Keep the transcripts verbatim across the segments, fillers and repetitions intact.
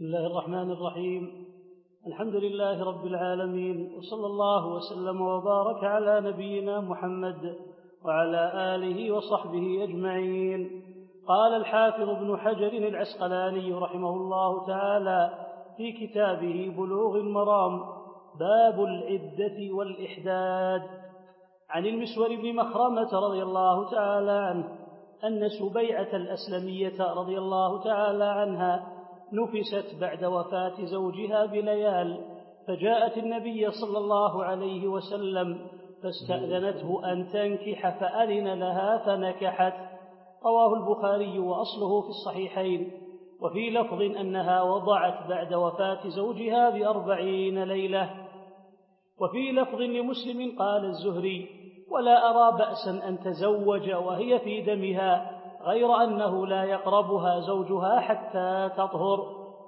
بسم الله الرحمن الرحيم. الحمد لله رب العالمين، وصلى الله وسلم وبارك على نبينا محمد وعلى آله وصحبه أجمعين. قال الحافظ ابن حجر العسقلاني رحمه الله تعالى في كتابه بلوغ المرام: باب العدة والإحداد. عن المسور بن مخرمة رضي الله تعالى عنه أن سبيعة الأسلمية رضي الله تعالى عنها نفست بعد وفاة زوجها بليال، فجاءت النبي صلى الله عليه وسلم فاستأذنته أن تنكح فأذن لها فنكحت. رواه البخاري وأصله في الصحيحين. وفي لفظ أنها وضعت بعد وفاة زوجها بأربعين ليلة. وفي لفظ لمسلم قال الزهري: ولا أرى بأسا أن تزوج وهي في دمها، غير أنه لا يقربها زوجها حتى تطهر.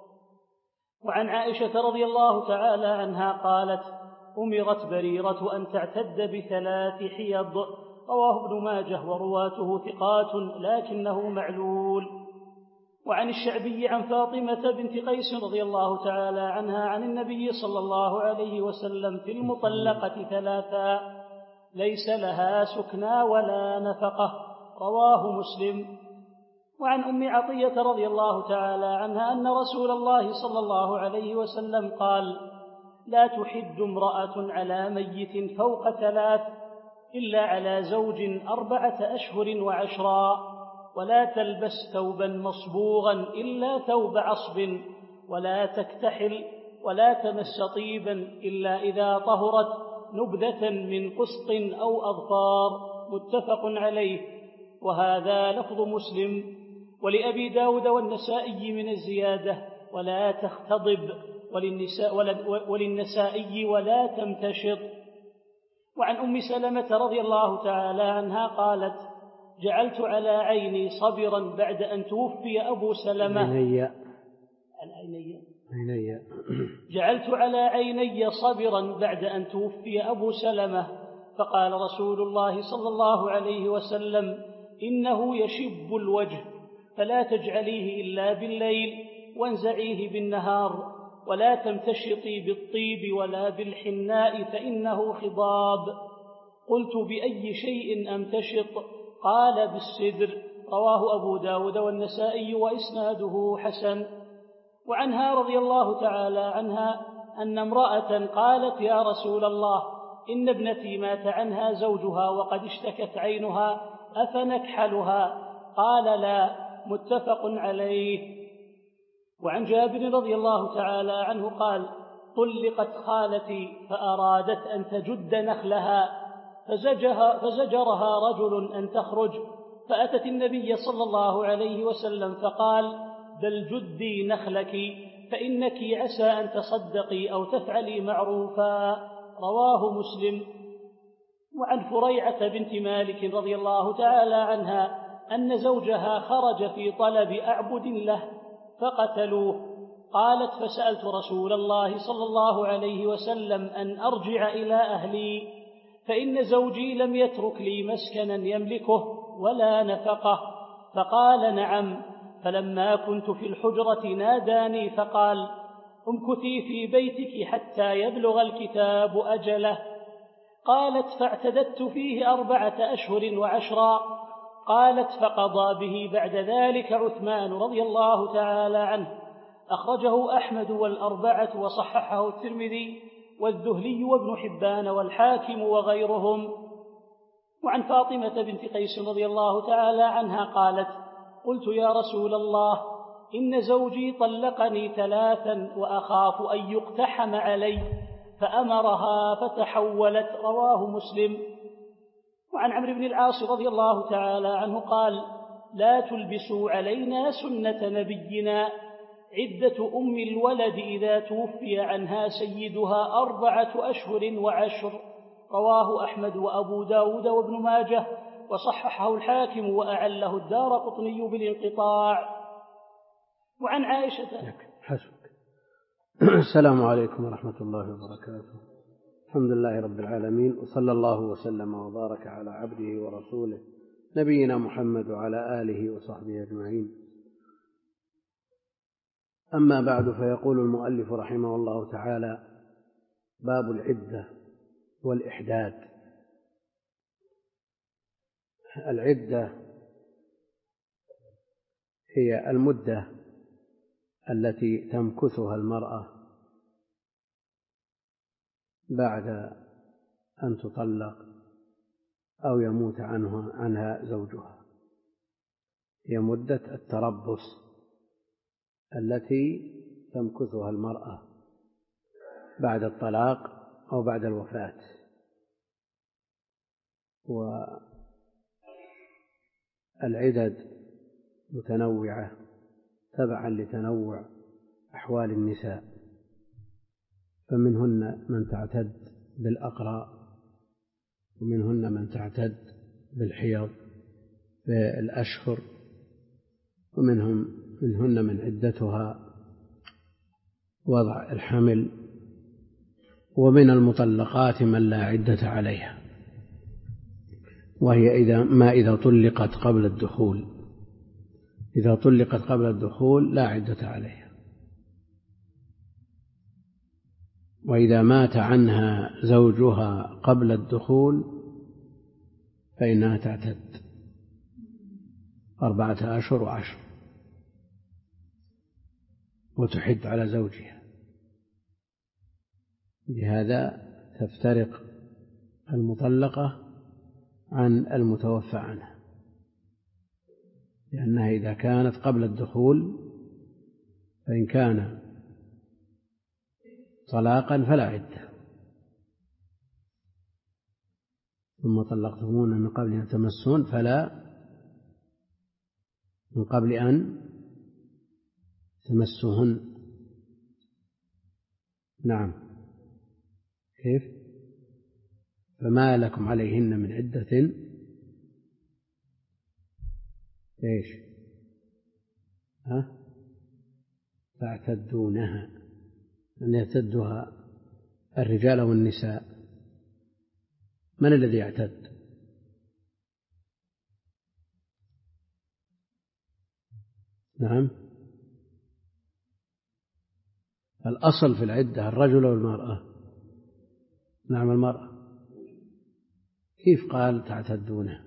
وعن عائشة رضي الله تعالى عنها قالت: أمرت بريرة أن تعتد بثلاث حيض. رواه ابن ماجه ورواته ثقات لكنه معلول. وعن الشعبي عن فاطمة بنت قيس رضي الله تعالى عنها عن النبي صلى الله عليه وسلم في المطلقة ثلاثا ليس لها سكنى ولا نفقة. رواه مسلم. وعن أم عطية رضي الله تعالى عنها أن رسول الله صلى الله عليه وسلم قال: لا تحد امرأة على ميت فوق ثلاث إلا على زوج أربعة أشهر وعشرا، ولا تلبس ثوبا مصبوغا إلا ثوب عصب، ولا تكتحل، ولا تمس طيبا إلا إذا طهرت نبذة من قسط أو أظفار. متفق عليه. وهذا لفظ مسلم. ولأبي داود والنسائي من الزيادة: ولا تختضب، وللنساء وللنسائي: ولا تمتشط. وعن أم سلمة رضي الله تعالى عنها قالت: جعلت على عيني صبرا بعد أن توفي أبو سلمة عيني. عيني. جعلت على عيني صبرا بعد أن توفي أبو سلمة، فقال رسول الله صلى الله عليه وسلم: إنه يشب الوجه، فلا تجعليه إلا بالليل، وانزعيه بالنهار، ولا تمتشطي بالطيب ولا بالحناء فإنه خضاب. قلت: بأي شيء أمتشط؟ قال: بالسدر. رواه أبو داود والنسائي وإسناده حسن. وعنها رضي الله تعالى عنها أن امرأة قالت: يا رسول الله، إن ابنتي مات عنها زوجها وقد اشتكت عينها، أفنكحلها؟ قال: لا. متفق عليه. وعن جابر رضي الله تعالى عنه قال: طلقت خالتي فأرادت أن تجد نخلها، فزجها فزجرها رجل أن تخرج، فأتت النبي صلى الله عليه وسلم فقال: بل جدي نخلك، فإنك عسى أن تصدقي أو تفعلي معروفا. رواه مسلم. وعن فريعة بنت مالك رضي الله تعالى عنها أن زوجها خرج في طلب أعبد له فقتلوه. قالت: فسألت رسول الله صلى الله عليه وسلم أن أرجع إلى أهلي، فإن زوجي لم يترك لي مسكنا يملكه ولا نفقه. فقال: نعم. فلما كنت في الحجرة ناداني فقال: امكثي في بيتك حتى يبلغ الكتاب أجله. قالت: فاعتددت فيه أربعة أشهر وعشرا. قالت: فقضى به بعد ذلك عثمان رضي الله تعالى عنه. أخرجه أحمد والأربعة وصححه الترمذي والذهلي وابن حبان والحاكم وغيرهم. وعن فاطمة بنت قيس رضي الله تعالى عنها قالت: قلت: يا رسول الله، إن زوجي طلقني ثلاثا وأخاف أن يقتحم علي، فأمرها فتحولت. رواه مسلم. وعن عمرو بن العاص رضي الله تعالى عنه قال: لا تلبسوا علينا سنة نبينا، عدة أم الولد إذا توفي عنها سيدها أربعة أشهر وعشر. رواه أحمد وأبو داود وابن ماجه وصححه الحاكم وأعله الدارقطني بالانقطاع. وعن عائشة. حسبك. السلام عليكم ورحمة الله وبركاته. الحمد لله رب العالمين، وصلى الله وسلم وبارك على عبده ورسوله نبينا محمد وعلى آله وصحبه أجمعين. أما بعد، فيقول المؤلف رحمه الله تعالى: باب العدة والإحداد. العدة هي المدة التي تمكثها المرأة بعد أن تطلق أو يموت عنها, عنها زوجها. هي مدة التربص التي تمكثها المرأة بعد الطلاق أو بعد الوفاة. والعدد متنوعة تبعا لتنوع أحوال النساء، فمنهن من تعتد بالأقراء، ومنهن من تعتد بالحيض بالأشهر، ومنهم منهن من عدتها وضع الحمل، ومن المطلقات من لا عدة عليها، وهي إذا ما إذا طلقت قبل الدخول إذا طلقت قبل الدخول لا عدة عليها. وإذا مات عنها زوجها قبل الدخول فإنها تعتد أربعة أشهر وعشر وتحد على زوجها. لهذا تفترق المطلقة عن المتوفى عنها، لأنها إذا كانت قبل الدخول فإن كان طلاقا فلا عدة. ثم طلقتمون من قبل أن تمسون فلا من قبل أن تمسوهن. نعم. كيف؟ فما لكم عليهن من عدة ايش؟ ها؟ تعتدونها، أن يعتدها الرجال والنساء. من الذي يعتد؟ نعم. الأصل في العدة الرجل والمرأة. نعم المرأة. كيف قال تعتدونها؟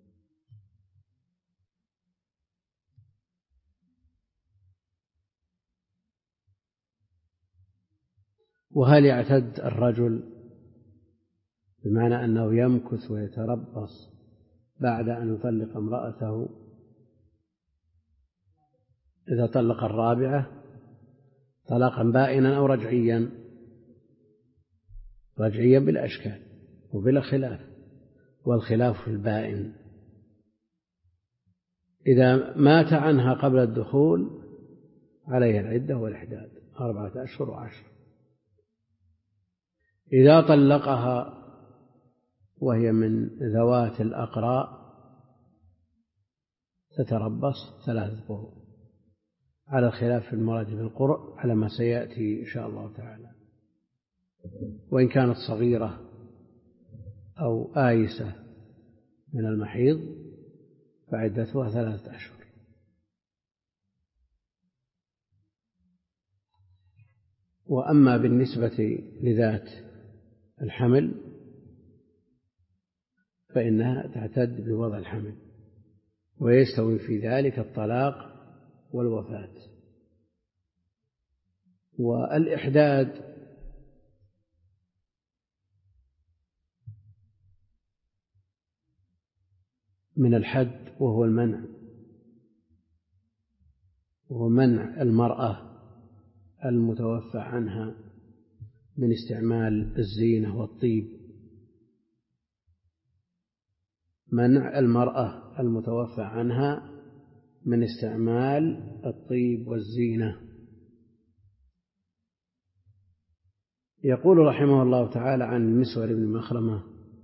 وهل يعتد الرجل بمعنى أنه يمكث ويتربص بعد أن يطلق امرأته إذا طلق الرابعة طلاقا بائنا أو رجعيا؟ رجعيا بلا أشكال وبلا خلاف، والخلاف في البائن. إذا مات عنها قبل الدخول عليها العدة والإحداد أربعة أشهر وعشر. إذا طلقها وهي من ذوات الأقراء تتربص ثلاثة قروء، على الخلاف في المراد بالقرء على ما سيأتي إن شاء الله تعالى. وإن كانت صغيرة أو آيسة من المحيض فعدتها ثلاثة أشهر. وأما بالنسبة لذات الحمل فإنها تعتد بوضع الحمل، ويستوي في ذلك الطلاق والوفاة. والإحداد من الحد، وهو المنع وهو منع المرأة المتوفى عنها من استعمال الزينة والطيب. منع المرأة المتوفى عنها من استعمال الطيب والزينة. يقول رحمه الله تعالى عن المسور بن مخرمة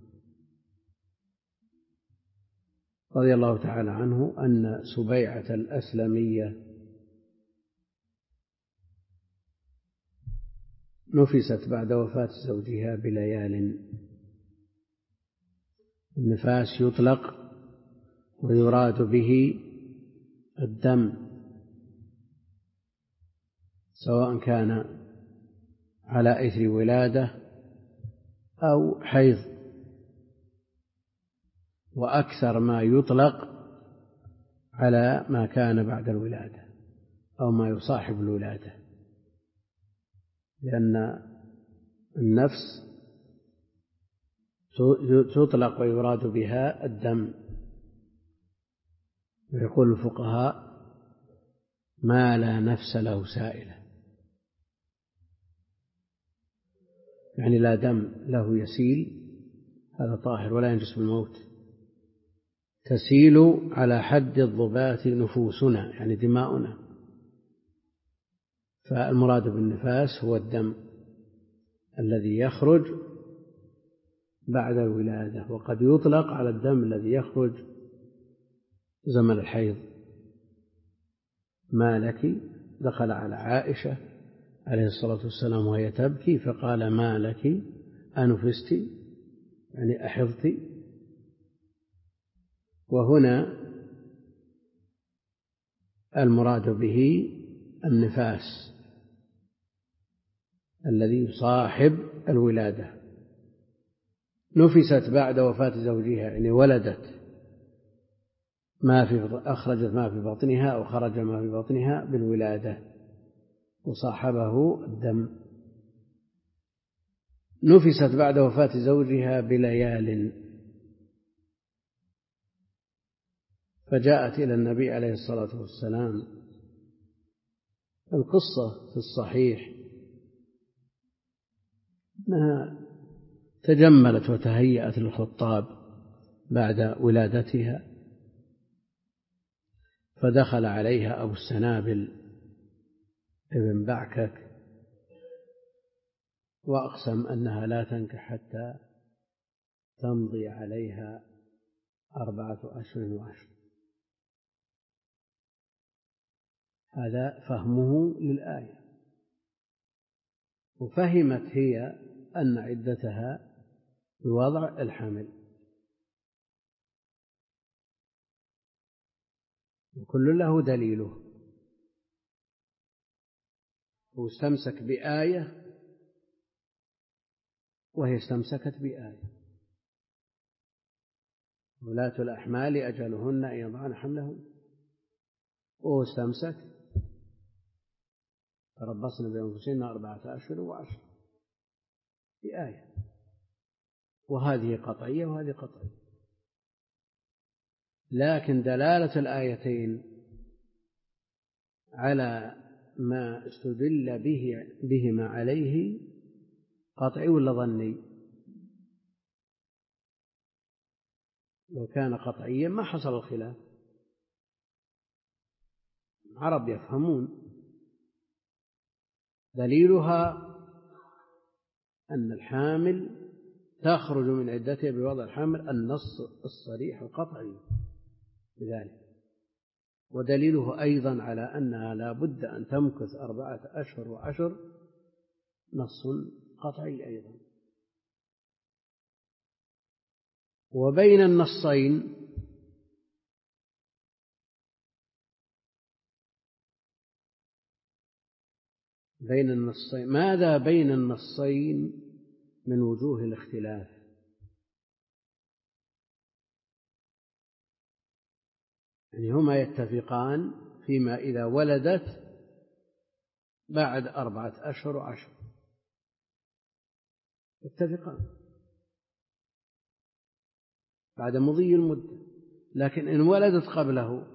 رضي الله تعالى عنه أن سبيعة الأسلمية نفست بعد وفاة زوجها بليال. النفاس يطلق ويراد به الدم، سواء كان على إثر ولادة أو حيض، وأكثر ما يطلق على ما كان بعد الولادة أو ما يصاحب الولادة، لأن النفس تطلق ويراد بها الدم. ويقول الفقهاء: ما لا نفس له سائلة، يعني لا دم له يسيل، هذا طاهر ولا ينجس بالموت. تسيل على حد الضبات نفوسنا، يعني دماؤنا، فالمراد بالنفاس هو الدم الذي يخرج بعد الولادة، وقد يطلق على الدم الذي يخرج زمن الحيض. ما لك، دخل على عائشة عليه الصلاة والسلام وهي تبكي فقال: ما لك أنفست، يعني أحضت. وهنا المراد به النفاس الذي يصاحب الولادة. نفست بعد وفاة زوجها، يعني ولدت ما في أخرجت ما في بطنها أو خرج ما في بطنها بالولادة وصاحبه الدم. نفست بعد وفاة زوجها بليال، فجاءت إلى النبي عليه الصلاة والسلام. القصة في الصحيح أنها تجملت وتهيأت للخطاب بعد ولادتها، فدخل عليها أبو السنابل ابن بعكك وأقسم أنها لا تنكح حتى تمضي عليها أربعة أشهر وعشر. هذا فهمه للآية. وفهمت هي أن عدتها بوضع الحمل، وكل له دليله. واستمسك بآية وهي استمسكت بآية: ولاة الأحمال أجلهن أن يضعن حملهن، وهو استمسك تربصن بأنفسهن أربعة أشهر وعشر بآية. وهذه قطعية وهذه قطعية، لكن دلالة الآيتين على ما استدل به بهما عليه قطعي ولا ظني؟ لو كان قطعيا ما حصل الخلاف. العرب يفهمون. دليلها أن الحامل تخرج من عدتها بوضع الحمل، النص الصريح القطعي بذلك. ودليله أيضا على أنها لا بد أن تمكث أربعة أشهر وعشر نص قطعي أيضا. وبين النصين بين النصين ماذا بين النصين من وجوه الاختلاف؟ يعني هما يتفقان فيما إذا ولدت بعد أربعة أشهر وعشر، يتفقان بعد مضي المدة. لكن إن ولدت قبله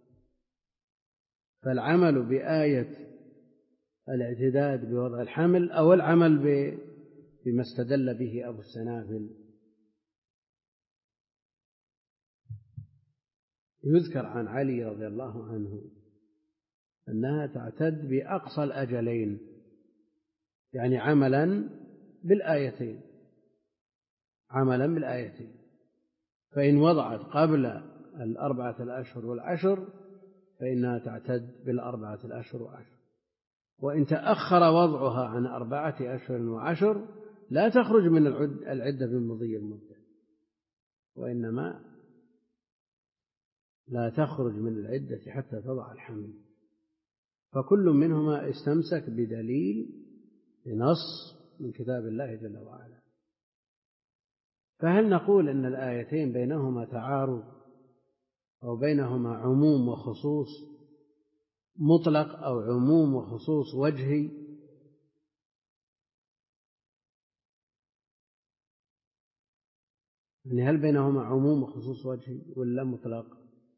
فالعمل بآية الاعتداد بوضع الحمل أو العمل بما استدل به أبو السنابل. يذكر عن علي رضي الله عنه أنها تعتد بأقصى الأجلين، يعني عملا بالآيتين عملا بالآيتين فإن وضعت قبل الأربعة الأشهر والعشر فإنها تعتد بالأربعة الأشهر والعشر، وإن تأخر وضعها عن أربعة أشهر وعشر لا تخرج من العدة بمضي المدة، وإنما لا تخرج من العدة حتى تضع الحمل. فكل منهما استمسك بدليل بنص من كتاب الله جل وعلا. فهل نقول أن الآيتين بينهما تعارض أو بينهما عموم وخصوص مطلق أو عموم وخصوص وجهي؟ يعني هل بينهما عموم وخصوص وجهي ولا مطلق؟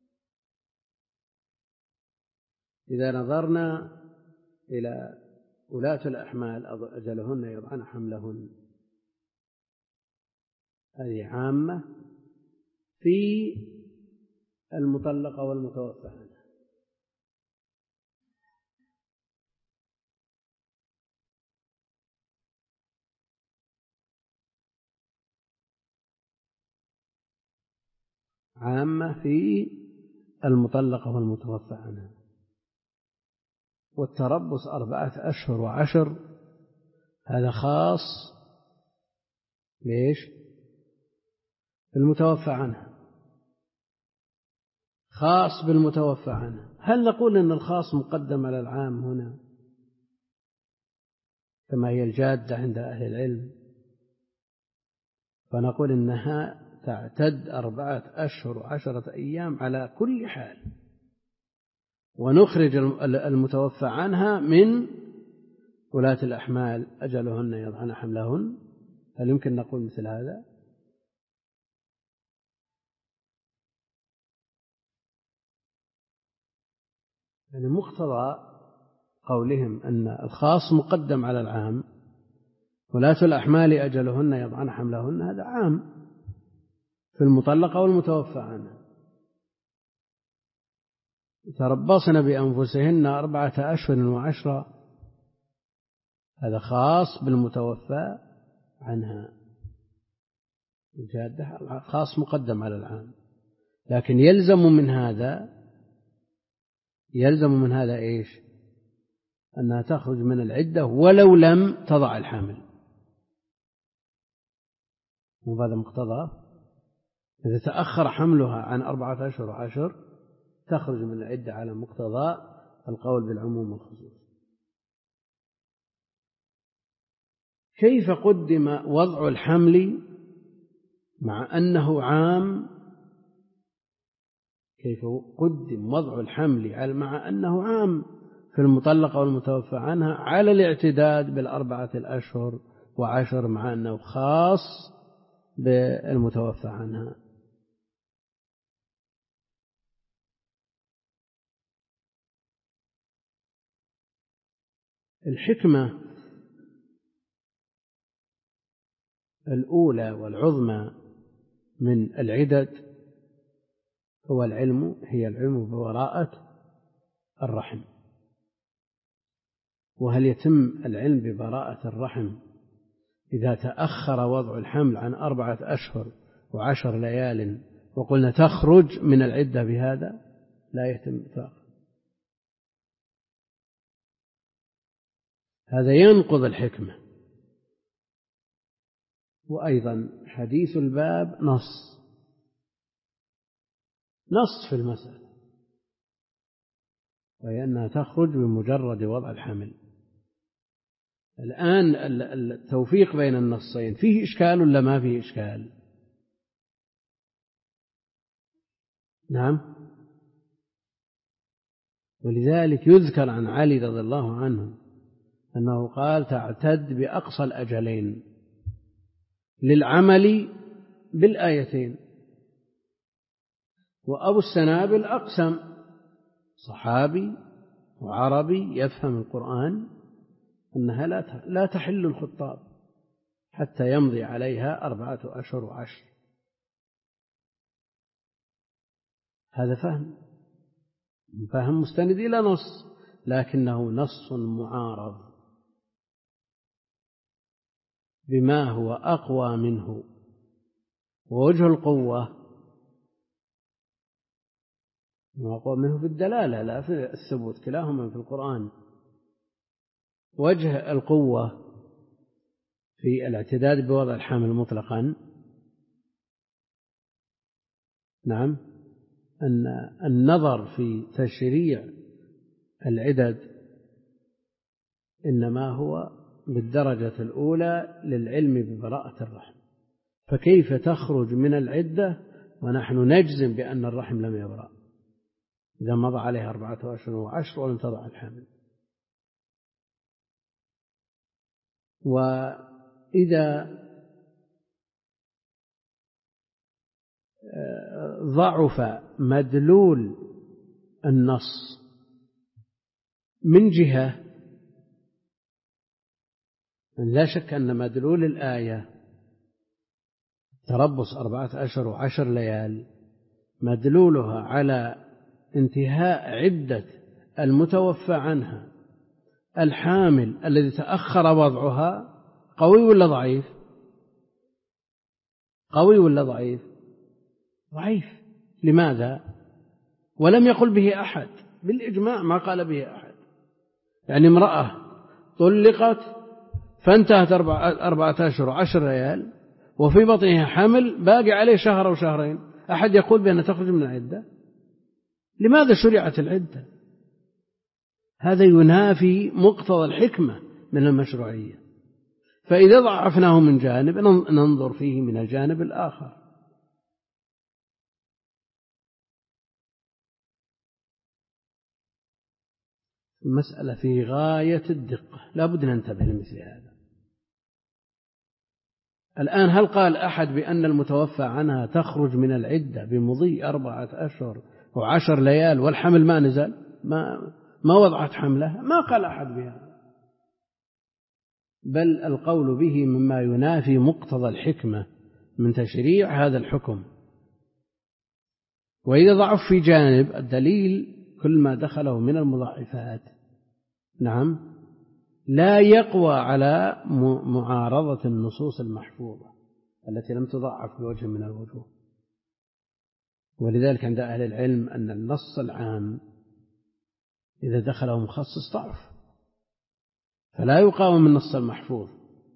إذا نظرنا إلى ولاة الأحمال أجلهن يضعن حملهن، هذه عامة في المطلقة والمتوفى عنها، عامة في المطلقة والمتوفى عنها. والتربص أربعة أشهر وعشر هذا خاص ليش؟ بالمتوفى عنها، خاص بالمتوفى عنها. هل نقول أن الخاص مقدم على العام هنا كما هي الجادة عند أهل العلم؟ فنقول إنها تعتد أربعة أشهر وعشرة أيام على كل حال، ونخرج المتوفى عنها من ولاة الأحمال أجلهن يضعن حملهن. هل يمكن نقول مثل هذا؟ يعني مقتضى قولهم أن الخاص مقدم على العام، ولاة الأحمال أجلهن يضعن حملهن، هذا عام في المطلقة والمتوفى عنها. تربصن بأنفسهن أربعة أشهر وعشرة، هذا خاص بالمتوفى عنها، الجادة خاص مقدم على العام. لكن يلزم من هذا يلزم من هذا إيش؟ أنها تخرج من العدة ولو لم تضع الحمل. وهذا مقتضى، إذا تأخر حملها عن أربعة أشهر وعشر تخرج من العدة على مقتضى القول بالعموم والخصوص. كيف قدم وضع الحمل مع أنه عام؟ كيف قدم وضع الحمل مع أنه عام في المطلقة والمتوفى عنها على الاعتداد بالأربعة الأشهر وعشر مع أنه خاص بالمتوفى عنها؟ الحكمة الأولى والعظمى من العدد هو العلم هي العلم ببراءة الرحم. وهل يتم العلم ببراءة الرحم إذا تأخر وضع الحمل عن أربعة أشهر وعشر ليال وقلنا تخرج من العدة بهذا؟ لا يتم إطلاقا. هذا ينقض الحكمة. وأيضا حديث الباب نص نص في المسألة، وهي أنها تخرج بمجرد وضع الحمل. الآن التوفيق بين النصين فيه إشكال ولا ما فيه إشكال؟ نعم. ولذلك يذكر عن علي رضي الله عنه أنه قال تعتد بأقصى الأجلين للعمل بالآيتين. وأبو السنابل أقسم، صحابي وعربي يفهم القرآن، أنها لا تحل الخطاب حتى يمضي عليها أربعة أشهر وعشر. هذا فهم فهم مستند إلى نص، لكنه نص معارض بما هو أقوى منه. ووجه القوة أقوى منه في الدلالة لا في الثبوت، كلاهما في القرآن. وجه القوة في الاعتداد بوضع الحمل مطلقا، نعم، أن النظر في تشريع العدد إنما هو بالدرجة الأولى للعلم ببراءة الرحم، فكيف تخرج من العدة ونحن نجزم بأن الرحم لم يبرأ إذا مضى عليه أربعة أشهر وعشر ولم تضع الحمل؟ وإذا ضعف مدلول النص من جهة، لا شك أن مدلول الآية تربص أربعة أشهر وعشر ليال مدلولها على انتهاء عدة المتوفى عنها الحامل الذي تأخر وضعها، قوي ولا ضعيف؟ قوي ولا ضعيف؟ ضعيف. لماذا؟ ولم يقل به أحد، بالإجماع ما قال به أحد. يعني امرأة طلقت فانتهت أربعة أشهر وعشر ليال وفي بطنها حمل باقي عليه شهر أو شهرين، أحد يقول بأنها تخرج من العدة؟ لماذا شرعت العدة؟ هذا ينافي مقتضى الحكمة من المشروعية. فإذا ضعفناه من جانب ننظر فيه من الجانب الآخر. المسألة في غاية الدقة، لا بد أن ننتبه لمثل هذا. الآن هل قال أحد بأن المتوفى عنها تخرج من العدة بمضي أربعة أشهر وعشر ليال والحمل ما نزل، ما, ما وضعت حملها؟ ما قال أحد بها، بل القول به مما ينافي مقتضى الحكمة من تشريع هذا الحكم. وإذا ضعف في جانب الدليل كل ما دخله من المضاعفات نعم لا يقوى على معارضة النصوص المحفوظة التي لم تضعف بوجه من الوجوه. ولذلك عند أهل العلم أن النص العام إذا دخله مخصص ضعف، فلا يقاوم النص المحفوظ،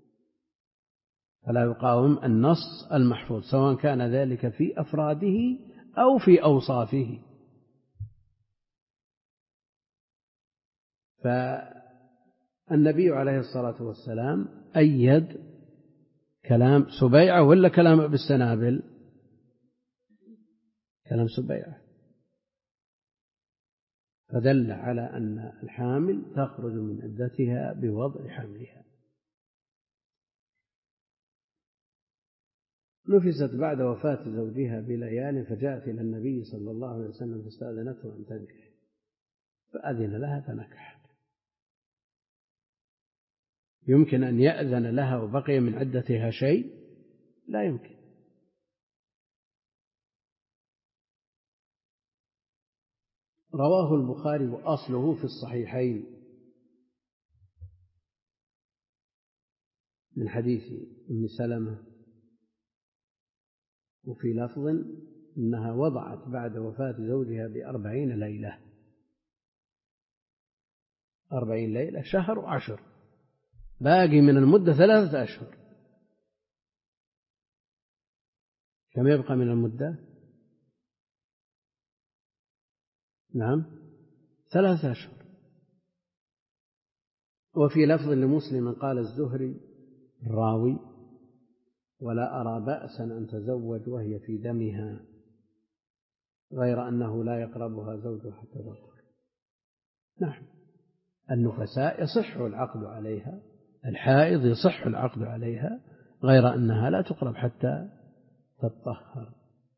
فلا يقاوم النص المحفوظ سواء كان ذلك في أفراده أو في أوصافه. فالنبي عليه الصلاة والسلام أيد كلام سبيعة ولا كلام أبي السنابل؟ كلام سبيعة، فدل على أن الحامل تخرج من عدتها بوضع حملها. نفست بعد وفاة زوجها بليال فجاءت إلى النبي صلى الله عليه وسلم فاستأذنته أن تنكح، فأذن لها فنكحت. يمكن أن يأذن لها وبقي من عدتها شيء؟ لا يمكن. رواه البخاري وأصله في الصحيحين من حديث أم سلمة، وفي لفظ إنها وضعت بعد وفاة زوجها بأربعين ليلة، أربعين ليلة شهر وعشر، باقي من المدة ثلاثة أشهر. كم يبقى من المدة؟ نعم ثلاثة أشهر. وفي لفظ لمسلم قال الزهري الراوي: ولا أرى بأسا أن تزوج وهي في دمها، غير أنه لا يقربها زوجها حتى تطهر. نعم، النفساء يصح العقد عليها، الحائض يصح العقد عليها، غير أنها لا تقرب حتى تطهر.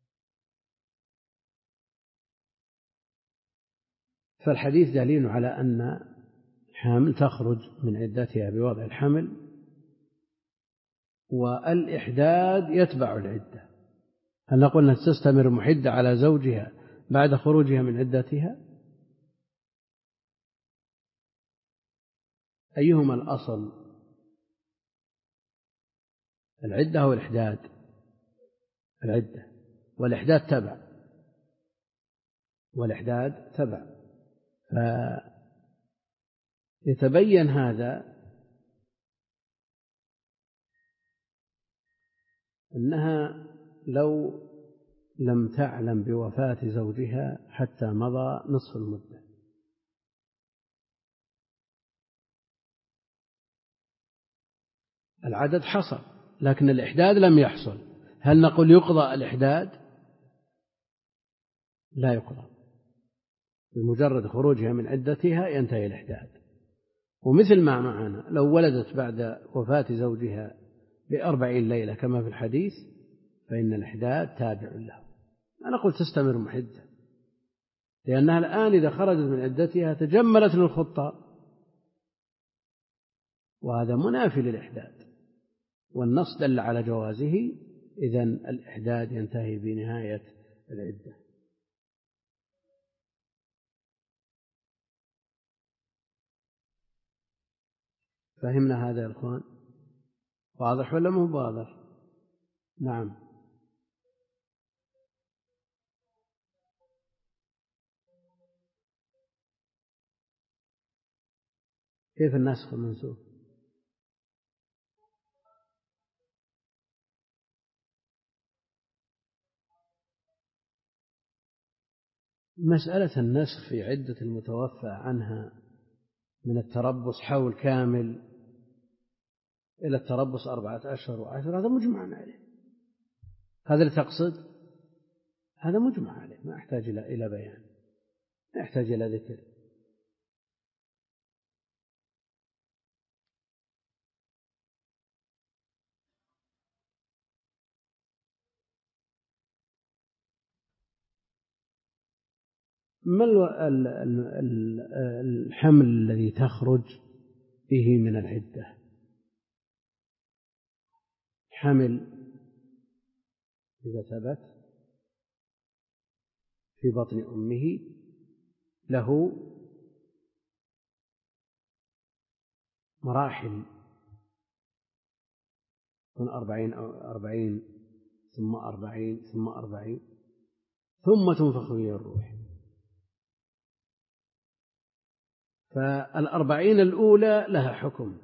فالحديث دليل على أن الحامل تخرج من عدتها بوضع الحمل، والإحداد يتبع العدة. هل نقول أنها تستمر محدة على زوجها بعد خروجها من عدتها؟ أيهما الأصل، العدة أو الإحداد؟ العدة، والإحداد تبع، والإحداد تبع. فيتبين هذا أنها لو لم تعلم بوفاة زوجها حتى مضى نصف المدة العدد حصل لكن الإحداد لم يحصل، هل نقول يقضى الإحداد؟ لا يقضى، بمجرد خروجها من عدتها ينتهي الإحداد. ومثل ما معنا لو ولدت بعد وفاة زوجها بأربعين ليلة كما في الحديث فإن الإحداد تابع له. أنا قلت تستمر محدة، لأنها الآن إذا خرجت من عدتها تجملت للخطة، وهذا منافي للإحداد، والنص دل على جوازه، إذن الإحداد ينتهي بنهاية العدة. فهمنا هذا يا إخوان؟ واضح ولا مو واضح؟ نعم. كيف النسخ والمنسوخ؟ مسألة النسخ في عدة المتوفى عنها من التربص حول كامل إلى التربص أربعة أشهر وعشر، هذا مجمع عليه. هذا اللي تقصد؟ هذا مجمع عليه، ما يحتاج إلى بيان، ما يحتاج إلى ذكر. ما الحمل الذي تخرج به من العدة؟ حمل إذا ثبت في بطن أمه له مراحل، من أربعين أو أربعين ثم أربعين ثم أربعين ثم تنفخ فيه الروح. فالأربعين الأولى لها حكم،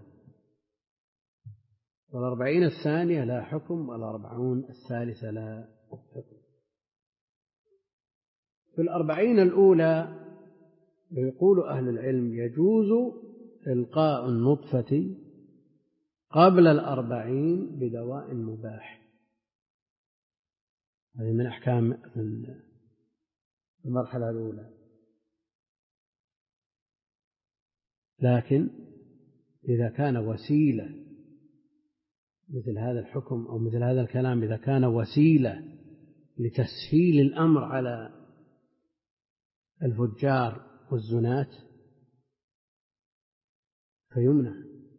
والأربعين الثانية لها حكم، والأربعون الثالثة لها حكم. في الأربعين الأولى يقول أهل العلم يجوز إلقاء النطفة قبل الأربعين بدواء مباح، هذه من أحكام المرحلة الأولى. لكن إذا كان وسيلة مثل هذا الحكم أو مثل هذا الكلام، إذا كان وسيلة لتسهيل الأمر على الفجار والزنات فيمنع.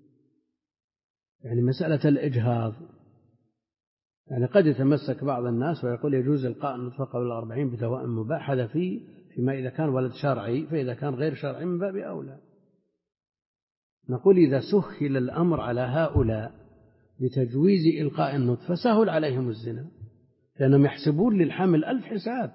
يعني مسألة الإجهاض، يعني قد يتمسك بعض الناس ويقول يجوز إلقاء النطفة قبل الأربعين بدواء مباح، هذا فيه فيما إذا كان ولد شرعي، فإذا كان غير شرعي من باب أولى. نقول إذا سهل الأمر على هؤلاء بتجويز إلقاء النطفة سهل عليهم الزنا، لأنهم يحسبون للحمل ألف حساب،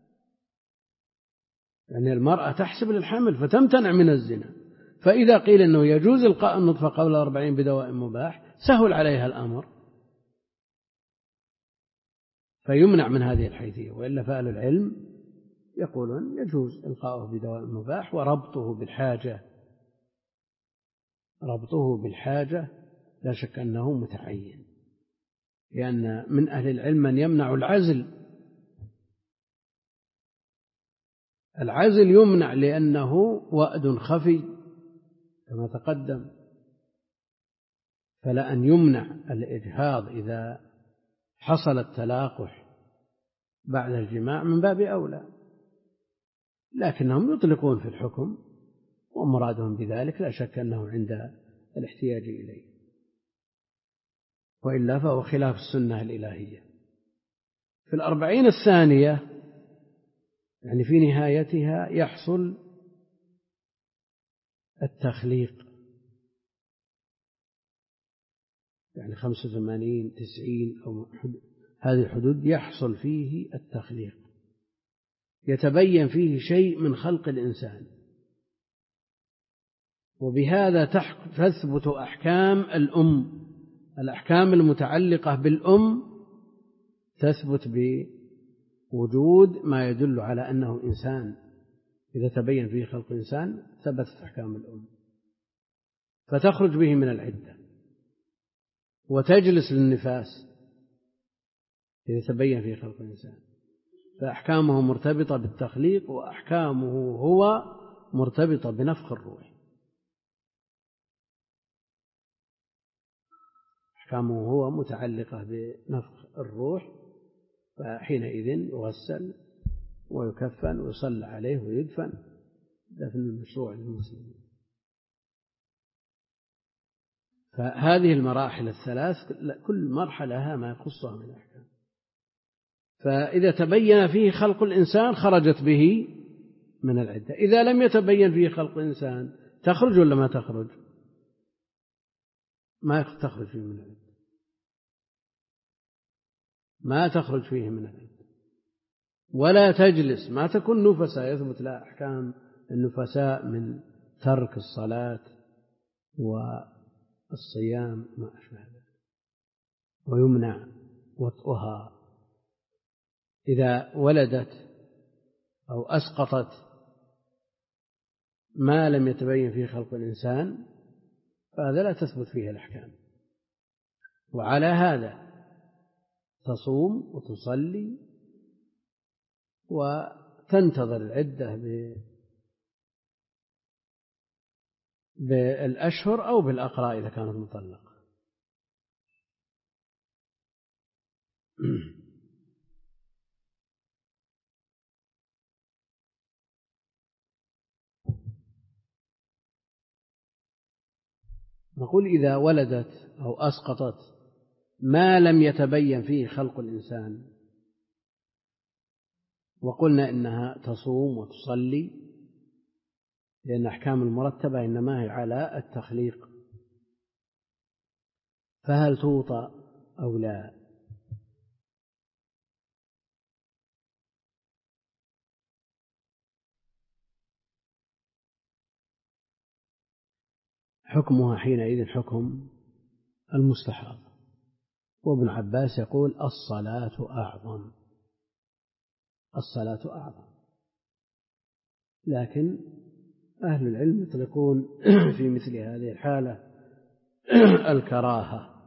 يعني المرأة تحسب للحمل فتمتنع من الزنا. فإذا قيل أنه يجوز إلقاء النطفة قبل الأربعين بدواء مباح سهل عليها الأمر فيمنع من هذه الحيثية. وإلا فأهل العلم يقولون يجوز إلقاؤه بدواء مباح، وربطه بالحاجة، ربطه بالحاجة لا شك أنه متعين، لأن من أهل العلم من يمنع العزل. العزل يمنع لأنه وأد خفي كما تقدم، فلا أن يمنع الإجهاض إذا حصل التلاقح بعد الجماع من باب أولى، لكنهم يطلقون في الحكم، ومرادهم بذلك لا شك أنه عند الاحتياج إليه، وإلا فهو خلاف السنة الإلهية. في الأربعين الثانية يعني في نهايتها يحصل التخليق، يعني خمسة وثمانين تسعين أو هذه الحدود يحصل فيه التخليق، يتبين فيه شيء من خلق الإنسان، وبهذا تثبت أحكام الأم، الأحكام المتعلقة بالأم تثبت بوجود ما يدل على أنه إنسان. إذا تبين فيه خلق إنسان ثبتت أحكام الأم فتخرج به من العدة. وتجلس للنفاس إذا تبين في خلق الإنسان، فأحكامه مرتبطة بالتخليق، وأحكامه هو مرتبطة بنفخ الروح. أحكامه هو متعلقة بنفخ الروح، فحينئذ يغسل ويكفن ويصلى عليه ويدفن دفن المشروع للمسلمين. فهذه المراحل الثلاث كل مرحلة لها ما يخصها من الأحكام. فإذا تبين فيه خلق الإنسان خرجت به من العدة. إذا لم يتبين فيه خلق الإنسان تخرج ولا ما تخرج؟ ما تخرج فيه من العدة، ما تخرج فيه من العدة ولا تجلس، ما تكون نفساء يثبت لها أحكام النفساء من ترك الصلاة والصيام ما أشبه ذلك، ويمنع وطئها إذا ولدت أو أسقطت ما لم يتبين فيه خلق الإنسان فهذا لا تثبت فيه الأحكام. وعلى هذا تصوم وتصلي وتنتظر العدة بالأشهر أو بالأقراء إذا كانت مطلقة. نقول إذا ولدت أو أسقطت ما لم يتبين فيه خلق الإنسان، وقلنا إنها تصوم وتصلي لأن أحكام المرتبة إنما هي على التخليق، فهل توطأ أو لا؟ حكمها حينئذ حكم المستحاض. وابن عباس يقول الصلاة أعظم، الصلاة أعظم. لكن أهل العلم يطلقون في مثل هذه الحالة الكراهة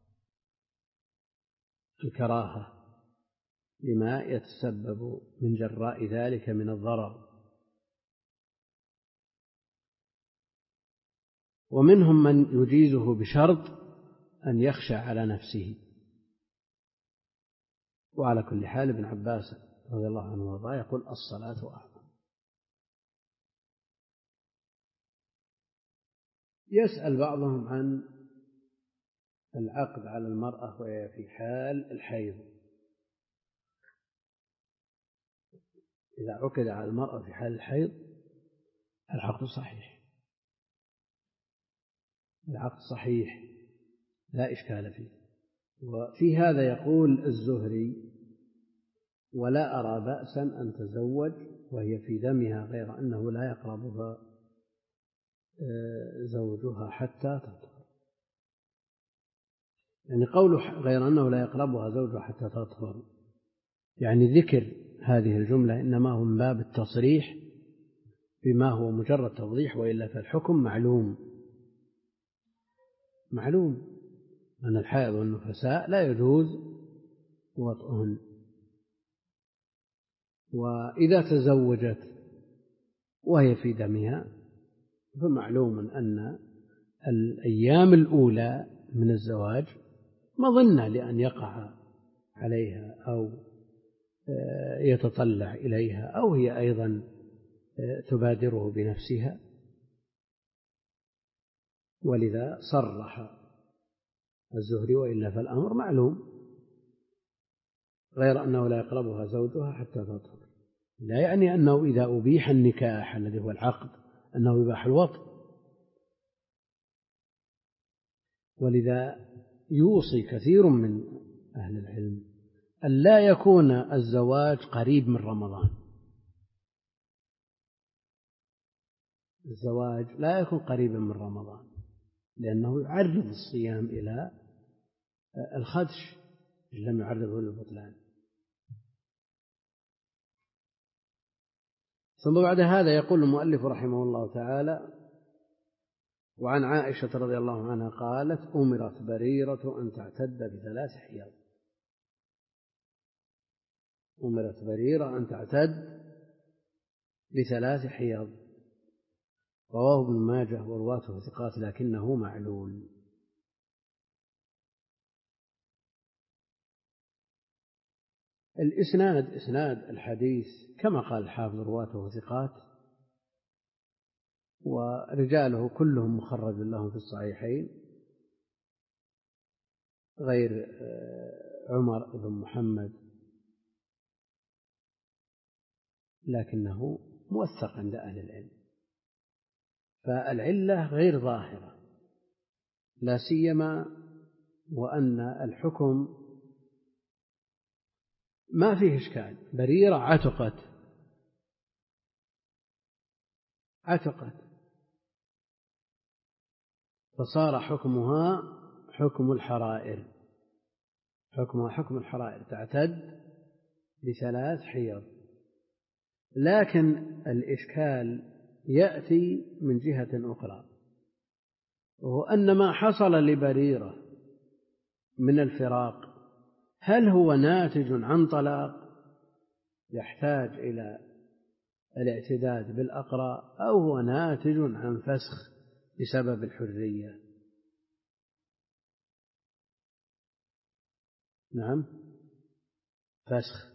الكراهة لما يتسبب من جراء ذلك من الضرر. ومنهم من يجيزه بشرط أن يخشى على نفسه. وعلى كل حال ابن عباس رضي الله عنه وارضاه يقول الصلاة أعظم. يسأل بعضهم عن العقد على المرأة وهي في حال الحيض. إذا عقد على المرأة في حال الحيض العقد صحيح، العقد صحيح لا إشكال فيه. وفي هذا يقول الزهري ولا أرى بأسا أن تزوج وهي في دمها غير أنه لا يقربها زوجها حتى تطهر. يعني قوله غير أنه لا يقربها زوجها حتى تطهر يعني ذكر هذه الجملة إنما هو من باب التصريح بما هو مجرد توضيح، وإلا فالحكم معلوم معلوم أن الحائض والنفساء لا يجوز وطئهن. وإذا تزوجت وهي في دمها فمعلوم أن الأيام الأولى من الزواج مظنة لأن يقع عليها أو يتطلع إليها أو هي أيضا تبادره بنفسها، ولذا صرح الزهري وإلا فالأمر معلوم غير أنه لا يقربها زوجها حتى تطهر. لا يعني أنه إذا أبيح النكاح الذي هو العقد أنه يباح الوطء. ولذا يوصي كثير من أهل العلم أن لا يكون الزواج قريب من رمضان. الزواج لا يكون قريبا من رمضان لأنه يعرض الصيام إلى الخدش إن لم يعرضه للبطلان. ثم بعد هذا يقول المؤلف رحمه الله تعالى وعن عائشة رضي الله عنها قالت أمرت بريرة أن تعتد بثلاث حيض. أمرت بريرة أن تعتد بثلاث حيض. رواه ابن ماجه ورواته ثقات لكنه معلول. الإسناد إسناد الحديث كما قال الحافظ رواته ثقات، ورجاله كلهم مخرج لهم في الصحيحين غير عمر بن محمد، لكنه موثق عند أهل العلم. فالعلة غير ظاهرة، لا سيما وأن الحكم ما فيه إشكال. بريرة عتقت عتقت فصار حكمها حكم الحرائر، حكمها حكم الحرائر، تعتد بثلاث حيض. لكن الإشكال يأتي من جهة أخرى، وهو أن ما حصل لبريرة من الفراق هل هو ناتج عن طلاق يحتاج إلى الاعتداد بالأقراء، أو هو ناتج عن فسخ بسبب الحرية؟ نعم، فسخ.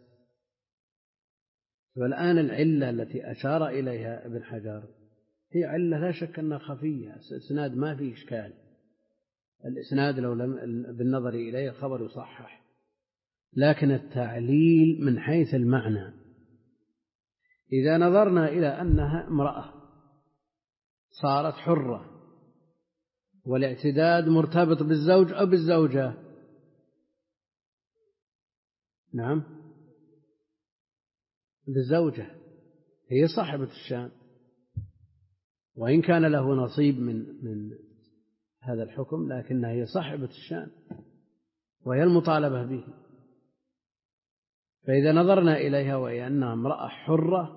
والآن العلة التي أشار إليها ابن حجر هي علة لا شك أنها خفية، الإسناد ما فيه إشكال، الإسناد لو لم بالنظر إليه الخبر يصحح، لكن التعليل من حيث المعنى. إذا نظرنا إلى أنها امرأة صارت حرة والاعتداد مرتبط بالزوج أو بالزوجة، نعم بالزوجة، هي صاحبة الشأن، وإن كان له نصيب من من هذا الحكم لكنها هي صاحبة الشأن وهي المطالبة به. فإذا نظرنا إليها وهي أنها امرأة حرة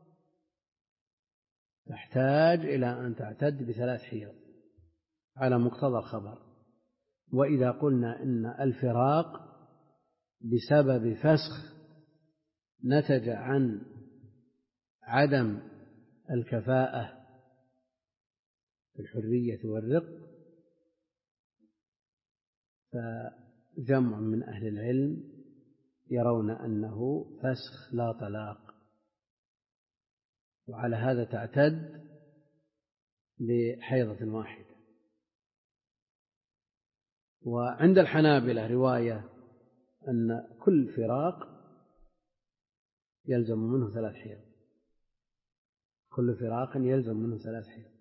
تحتاج إلى أن تعتد بثلاث حيض على مقتضى الخبر. وإذا قلنا إن الفراق بسبب فسخ نتج عن عدم الكفاءة في الحرية والرق، فجمع من أهل العلم يرون أنه فسخ لا طلاق، وعلى هذا تعتد بحيضة واحدة. وعند الحنابلة رواية أن كل فراق يلزم منه ثلاث حيض، كل فراق يلزم منه ثلاث حيض.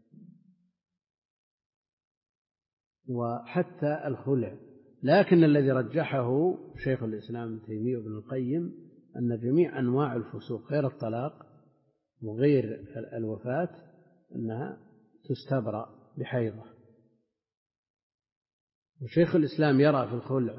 وحتى الخلع، لكن الذي رجحه شيخ الإسلام ابن تيمية وابن القيم أن جميع أنواع الفسوق غير الطلاق وغير الوفاة أنها تستبرأ بحيضة. وشيخ الإسلام يرى في الخلع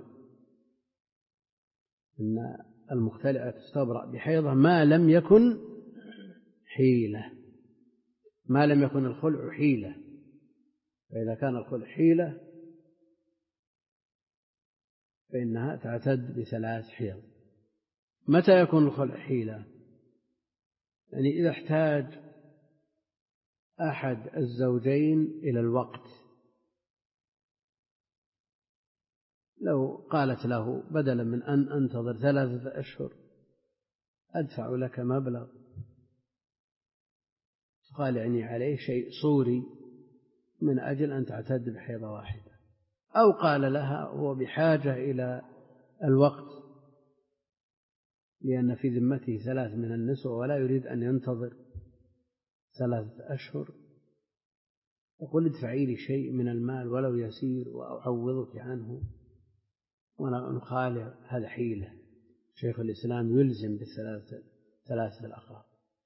أن المختلعة تستبرأ بحيضة ما لم يكن حيلة، ما لم يكن الخلع حيلة. فإذا كان الخلع حيلة فإنها تعتد بثلاث حيض. متى يكون الخلع حيلة؟ يعني إذا احتاج أحد الزوجين إلى الوقت، لو قالت له بدلا من أن أنتظر ثلاثة أشهر أدفع لك مبلغ قالعني عليه شيء صوري من أجل أن تعتد بحيضة واحدة، أو قال لها هو بحاجة إلى الوقت لأن في ذمته ثلاث من النسوة ولا يريد أن ينتظر ثلاثة أشهر، يقول ادفعي لي شيء من المال ولو يسير وأعوضك عنه ونخالع، هذا حيلة. شيخ الإسلام يلزم بالثلاثة ثلاثة الأقراء.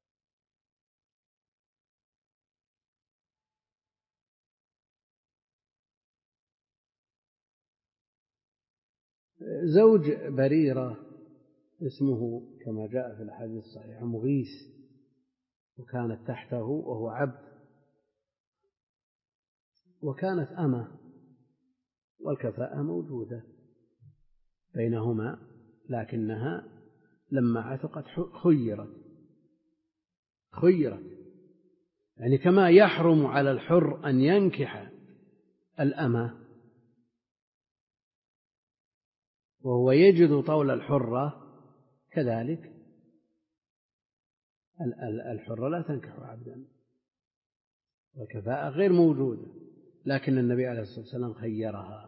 زوج بريرة اسمه كما جاء في الحديث الصحيح مغيث، وكانت تحته وهو عبد، وكانت أمة، والكفاءة موجودة بينهما، لكنها لما عتقت خيرت خيرت يعني كما يحرم على الحر أن ينكح الأمة وهو يجد طول الحرة، كذلك الحرة لا تنكح عبدا، والكفاءة غير موجودة، لكن النبي عليه الصلاة والسلام خيرها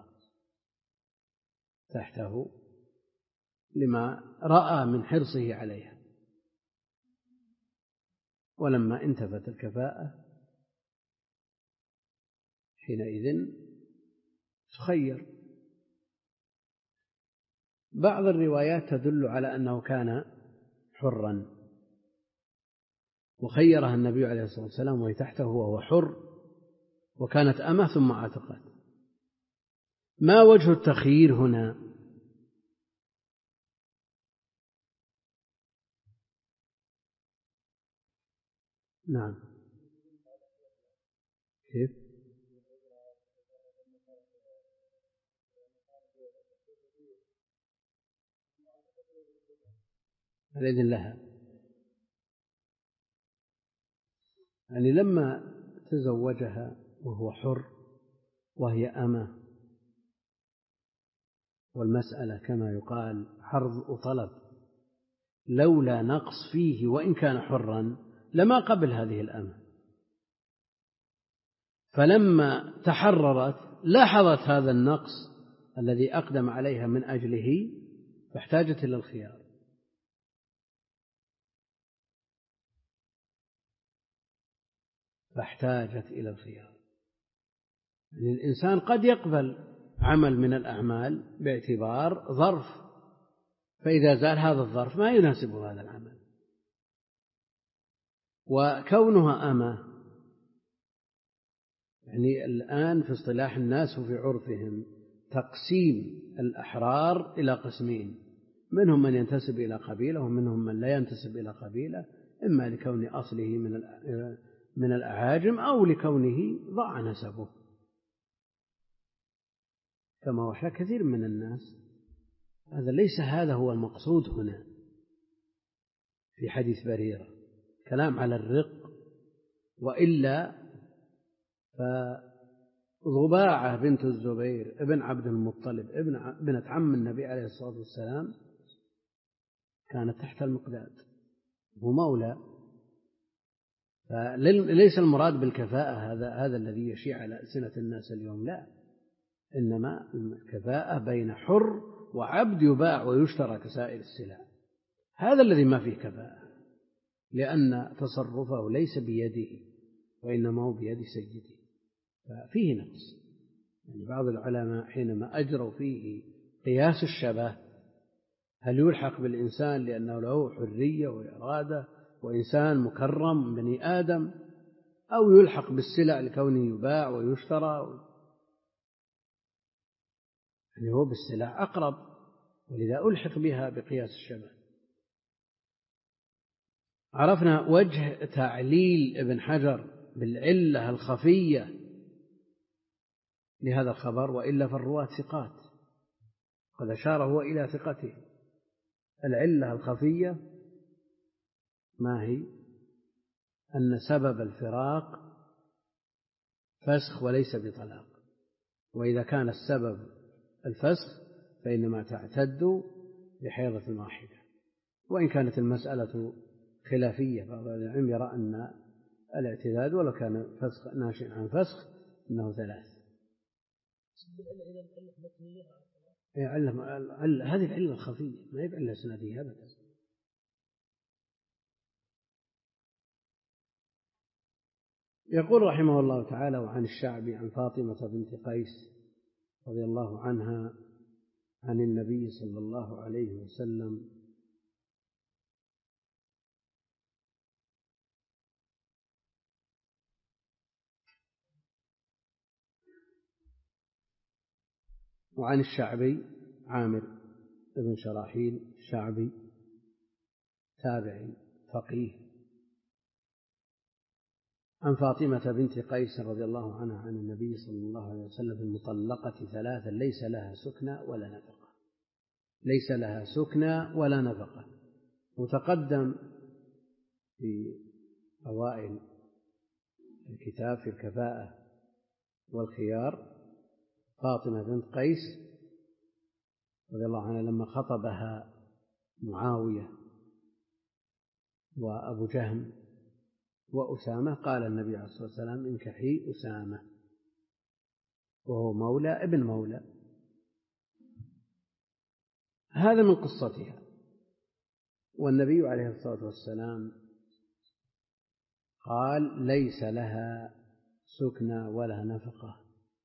تحته لما رأى من حرصه عليها. ولما انتفت الكفاءة حينئذ تخير. بعض الروايات تدل على أنه كان حرا وخيرها النبي عليه الصلاة والسلام وهي تحته وهو حر، وكانت أمة ثم عتقت. ما وجه التخيير هنا؟ نعم، كيف؟ الإذن لها، يعني لما تزوجها وهو حر وهي أمة، والمسألة كما يقال حرض وطلب، لولا نقص فيه وإن كان حرا لما قبل هذه الأمة، فلما تحررت لاحظت هذا النقص الذي أقدم عليها من أجله فاحتاجت إلى الخيار. فاحتاجت إلى الخيار يعني الإنسان قد يقبل عمل من الأعمال باعتبار ظرف، فإذا زال هذا الظرف ما يناسب هذا العمل. وكونها أمة يعني الآن في اصطلاح الناس وفي عرفهم تقسيم الأحرار إلى قسمين، منهم من ينتسب إلى قبيلة ومنهم من لا ينتسب إلى قبيلة، إما لكون أصله من من الأعاجم أو لكونه ضاع نسبه، كما وحى كثير من الناس. هذا ليس هذا هو المقصود هنا في حديث بريرة، كلام على الرق. وإلا فضباعة بنت الزبير ابن عبد المطلب ابن بنت عم النبي عليه الصلاة والسلام كانت تحت المقداد، هو مولى. فليس المراد بالكفاءة هذا هذا الذي يشيع على ألسنة الناس اليوم، لا، إنما الكفاءة بين حر وعبد يباع ويشترى كسائر السلع، هذا الذي ما فيه كفاءة، لأن تصرفه ليس بيده وإنما هو بيد سيده، ففيه نقص. يعني بعض العلماء حينما أجروا فيه قياس الشبه، هل يلحق بالإنسان لأنه له حرية وإرادة وإنسان مكرم بني آدم، أو يلحق بالسلع لكونه يباع ويشترى؟ يعني هو بالسلع أقرب، ولذا ألحق بها بقياس الشبه. عرفنا وجه تعليل ابن حجر بالعلة الخفية لهذا الخبر، وإلا فالرواة ثقات، قد أشار هو إلى ثقته. العلة الخفية ما هي؟ أن سبب الفراق فسخ وليس بطلاق، وإذا كان السبب الفسخ فإنما تعتد بحيضة واحدة، وإن كانت المسألة خلافية، بعض العلم يرى أن الاعتداد ولو كان فسخ ناشئ عن فسخ أنه ثلاث. هذه العلة الخفية ما هي بعلة سندية أبدا. يقول رحمه الله تعالى: وعن الشعبي عن فاطمة بنت قيس رضي الله عنها عن النبي صلى الله عليه وسلم وعن الشعبي عامر بن شراحيل الشعبي تابعي فقيه، عن فاطمة بنت قيس رضي الله عنها عن النبي صلى الله عليه وسلم: المطلقة ثلاثا ليس لها سكنى ولا نفقة. ليس لها سكنى ولا نفقة. وتقدم في أوائل الكتاب في الكفاءة والخيار فاطمة بنت قيس رضي الله عنها لما خطبها معاوية وأبو جهم وأسامة قال النبي عليه الصلاة والسلام: انكحي أسامة، وهو مولى ابن مولى. هذا من قصتها. والنبي عليه الصلاة والسلام قال: ليس لها سكنى ولا نفقة.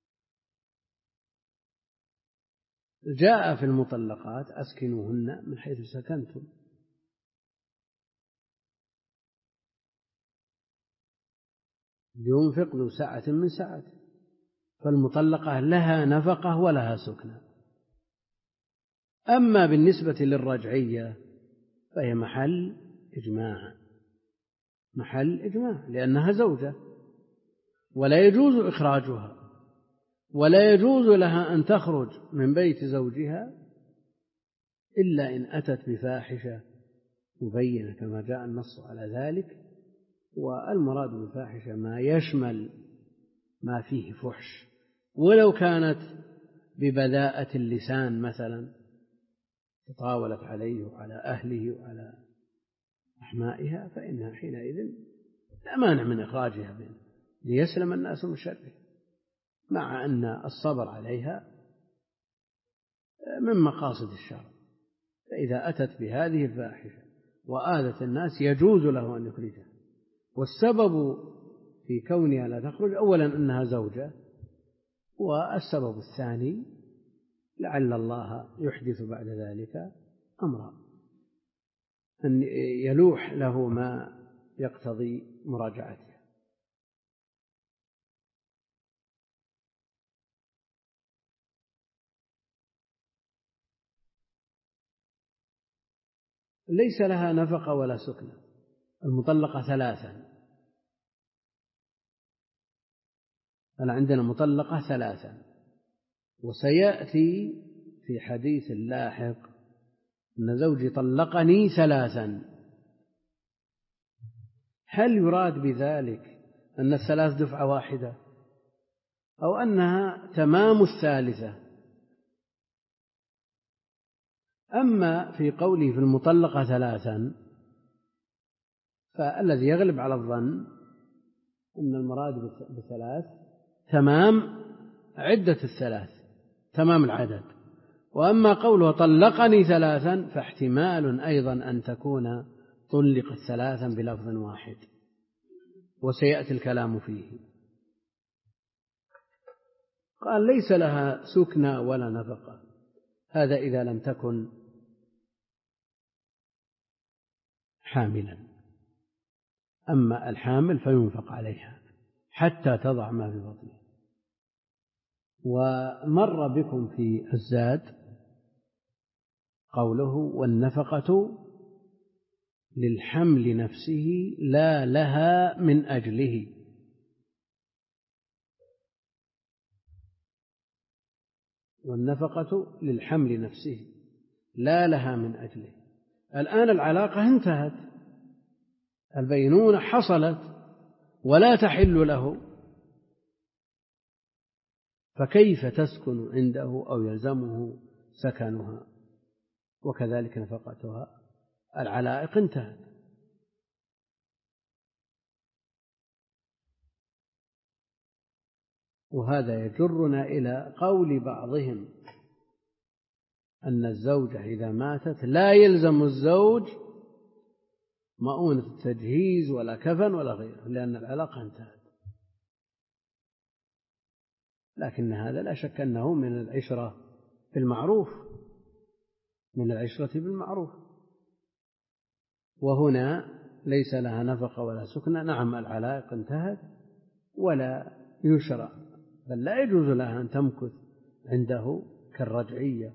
جاء في المطلقات: أسكنوهن من حيث سكنتم. ينفق ذو سعة من سعته. فالمطلقة لها نفقة ولها سكنى. أما بالنسبة للرجعية فهي محل إجماع، محل إجماع، لأنها زوجة ولا يجوز إخراجها، ولا يجوز لها أن تخرج من بيت زوجها إلا إن أتت بفاحشة مبينة كما جاء النص على ذلك. والمراد بالفاحشة ما يشمل ما فيه فحش، ولو كانت ببذاءة اللسان مثلا تطاولت عليه وعلى أهله وعلى أحمائها، فإنها حينئذ لا مانع من إخراجها منه ليسلم الناس من شره، مع أن الصبر عليها من مقاصد الشرع. فإذا أتت بهذه الفاحشة وآذت الناس يجوز له أن يخرجها. والسبب في كونها لا تخرج أولا أنها زوجة، والسبب الثاني لعل الله يحدث بعد ذلك أمرا أن يلوح له ما يقتضي مراجعته. ليس لها نفقة ولا سكنى. المطلقة ثلاثا، أنا عندنا مطلقة ثلاثا، وسيأتي في حديث لاحق أن زوجي طلقني ثلاثا. هل يراد بذلك أن الثلاث دفعة واحدة أو أنها تمام الثالثة؟ أما في قوله في المطلقة ثلاثا فالذي يغلب على الظن أن المراد بثلاث تمام عدة الثلاث، تمام العدد. وأما قوله طلقني ثلاثا فاحتمال أيضا أن تكون طلقت ثلاثا بلفظ واحد، وسيأتي الكلام فيه. قال: ليس لها سكنى ولا نفقة. هذا إذا لم تكن حاملا. أما الحامل فينفق عليها حتى تضع ما في بطنها. ومر بكم في الزاد قوله: والنفقة للحمل نفسه لا لها من أجله. والنفقة للحمل نفسه لا لها من أجله. الآن العلاقة انتهت، البينونة حصلت ولا تحل له، فكيف تسكن عنده أو يلزمه سكنها؟ وكذلك نفقتها، العلائق انتهت. وهذا يجرنا إلى قول بعضهم أن الزوجة إذا ماتت لا يلزم الزوج مؤونة التجهيز ولا كفن ولا غيره، لأن العلاقة انتهت. لكن هذا لا شك أنه من العشرة بالمعروف، من العشرة بالمعروف. وهنا ليس لها نفقة ولا سكنى. نعم العلائق انتهت ولا يشرع، بل لا يجوز لها أن تمكث عنده كالرجعية.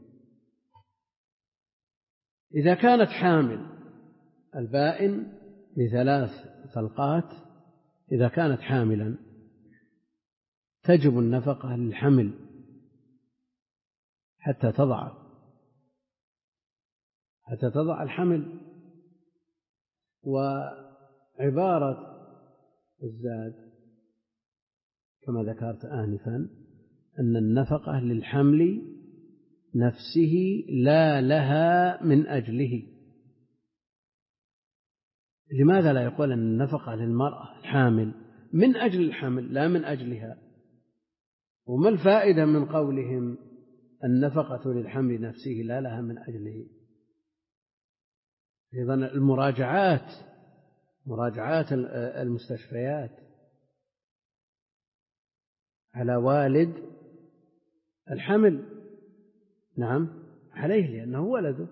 إذا كانت حامل البائن بثلاث طلقات إذا كانت حاملا تجب النفقة للحمل حتى تضع حتى تضع الحمل. وعبارة الزاد كما ذكرت آنفا أن النفقة للحمل نفسه لا لها من أجله. لماذا لا يقول أن النفقة للمرأة الحامل من أجل الحمل لا من أجلها؟ وما الفائدة من قولهم النفقة للحمل نفسه لا لها من أجله؟ أيضا المراجعات مراجعات المستشفيات على والد الحمل، نعم عليه لأنه ولده،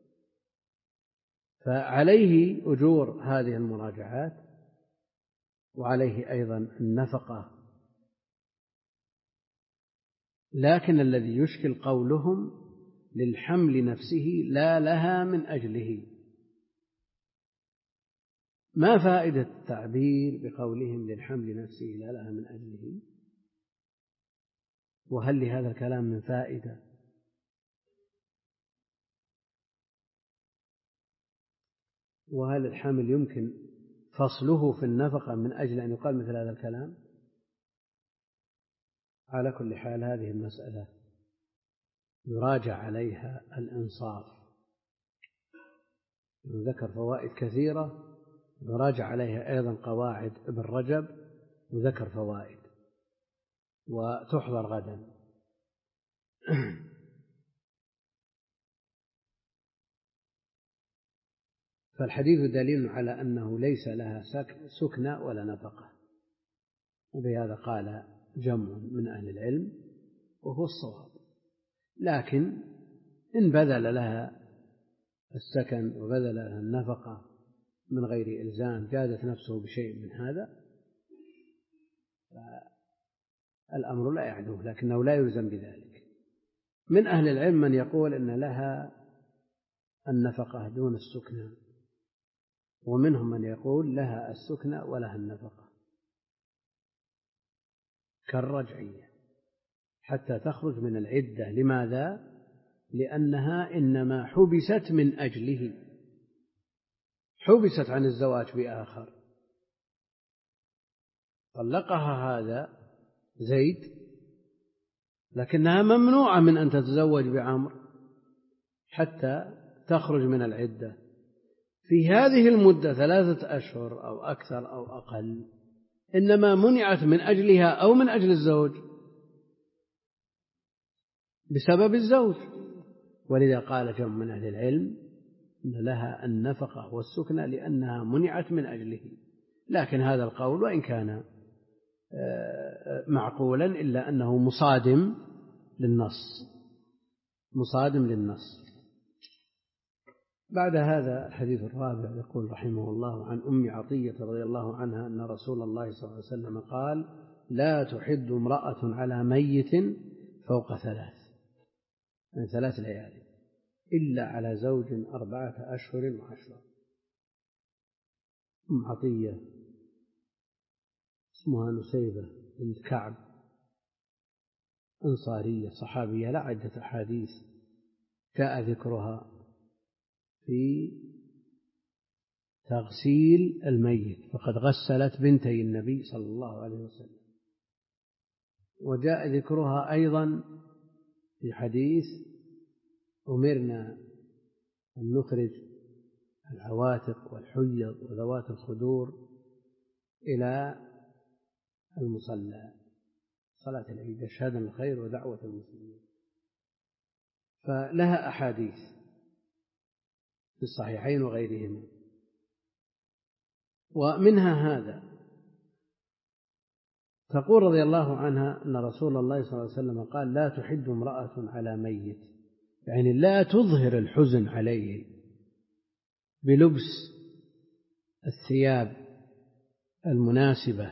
فعليه أجور هذه المراجعات وعليه أيضا النفقة. لكن الذي يشكل قولهم للحمل نفسه لا لها من أجله. ما فائدة التعبير بقولهم للحمل نفسه لا لها من أجله؟ وهل لهذا الكلام من فائدة؟ وهل الحمل يمكن فصله في النفقة من أجل أن يقال مثل هذا الكلام؟ على كل حال هذه المسألة يراجع عليها الإنصاف، وذكر فوائد كثيرة، يراجع عليها أيضا قواعد ابن رجب وذكر فوائد، وتحضر غدا. فالحديث دليل على أنه ليس لها سكنى ولا نفقة، وبهذا قال جمع من أهل العلم وهو الصواب. لكن إن بذل لها السكن وبذل لها النفقة من غير إلزام جازت نفسه بشيء من هذا فالأمر لا يعدوه، لكنه لا يلزم بذلك. من أهل العلم من يقول إن لها النفقة دون السكنى، ومنهم من يقول لها السكنى ولها النفقة كالرجعية حتى تخرج من العدة. لماذا؟ لأنها إنما حبست من أجله، حبست عن الزواج بآخر، طلقها هذا زيد لكنها ممنوعة من أن تتزوج بعمر حتى تخرج من العدة. في هذه المدة ثلاثة أشهر أو أكثر أو أقل إنما منعت من أجلها أو من أجل الزوج بسبب الزوج، ولذا قال جمع من أهل العلم إن لها النفقة والسكنى لأنها منعت من أجله. لكن هذا القول وإن كان معقولا إلا أنه مصادم للنص مصادم للنص. بعد هذا الحديث الرابع يقول رحمه الله: عن أم عطية رضي الله عنها أن رسول الله صلى الله عليه وسلم قال: لا تحد امرأة على ميت فوق ثلاث، يعني ثلاث ليالي، إلا على زوج أربعة أشهر وعشرة. أم عطية اسمها نسيبة بنت كعب، أنصارية صحابية، لا عدة أحاديث جاء ذكرها في تغسيل الميت، فقد غسلت بنتي النبي صلى الله عليه وسلم. وجاء ذكرها أيضا في حديث أمرنا أن نخرج العواتق والحيض وذوات الخدور إلى المصلى صلاة العيد يشهدن الخير ودعوة المسلمين. فلها أحاديث في الصحيحين وغيرهما، ومنها هذا. تقول رضي الله عنها أن رسول الله صلى الله عليه وسلم قال: لا تحد امرأة على ميت، يعني لا تظهر الحزن عليه بلبس الثياب المناسبة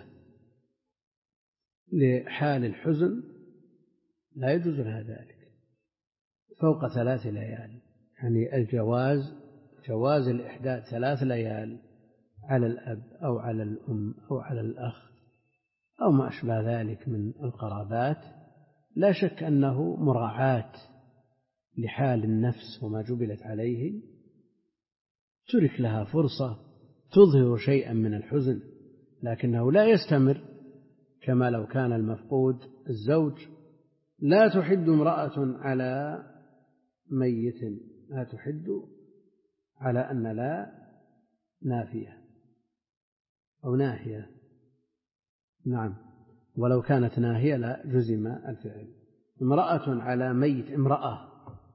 لحال الحزن، لا يجوز لها ذلك فوق ثلاث ليال، يعني الجواز جواز الإحداث ثلاث ليال على الأب أو على الأم أو على الأخ أو ما أشبه ذلك من القرابات، لا شك أنه مراعاة لحال النفس وما جبلت عليه، ترك لها فرصة تظهر شيئا من الحزن، لكنه لا يستمر كما لو كان المفقود الزوج. لا تحد امرأة على ميت، لا تحد على أن لا نافية أو ناهية، نعم، ولو كانت ناهية لا جزم الفعل. امرأة على ميت، امرأة،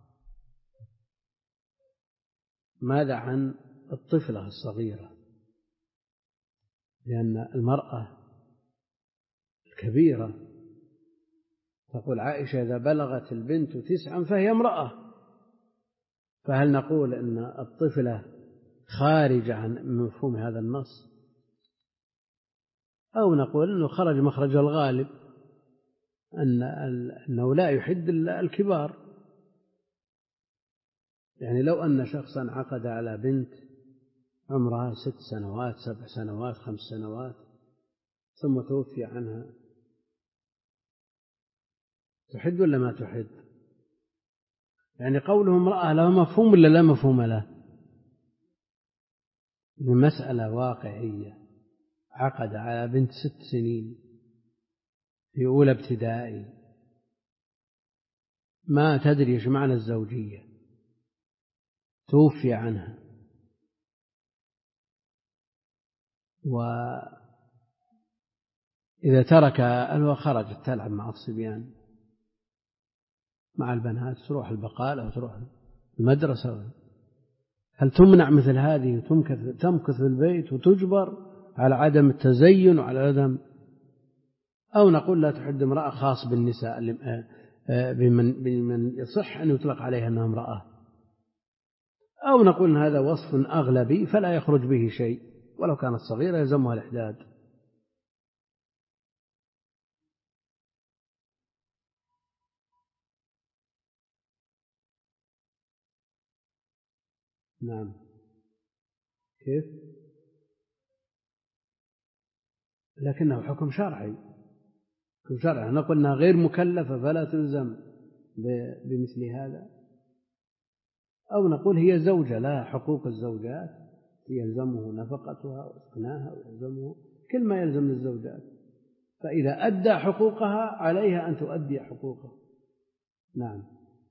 ماذا عن الطفلة الصغيرة؟ لأن المرأة الكبيرة تقول عائشة إذا بلغت البنت تسعا فهي امرأة، فهل نقول أن الطفلة خارج عن مفهوم هذا النص، أو نقول أنه خرج مخرج الغالب أن أنه لا يحد إلا الكبار؟ يعني لو أن شخصا عقد على بنت عمرها ست سنوات سبع سنوات خمس سنوات ثم توفي عنها، تحد ولا ما تحد؟ يعني قوله امرأة له مفهوم ولا لا مفهوم له؟ مسألة واقعية، عقد على بنت ست سنين في أولى ابتدائي، ما تدري ايش معنى الزوجية، توفي عنها، وإذا ترك خرجت تلعب مع الصبيان مع البنات، تروح البقالة وتروح المدرسة، هل تمنع مثل هذه تمكث في البيت وتجبر على عدم التزين وعلى عدم؟ أو نقول لا تحد امرأة خاص بالنساء بمن, بمن يصح أن يطلق عليها أنها امرأة، أو نقول إن هذا وصف أغلبي فلا يخرج به شيء، ولو كانت صغيرة يلزمها الإحداد. نعم، كيف؟ لكنه حكم شرعي، حكم شرعي، نقول أنها غير مكلفة فلا تلزم بمثل هذا، أو نقول هي زوجة لها حقوق الزوجات، يلزمه نفقتها وإسكناها ويلزمه كل ما يلزم للزوجات، فإذا أدى حقوقها عليها أن تؤدي حقوقها. نعم،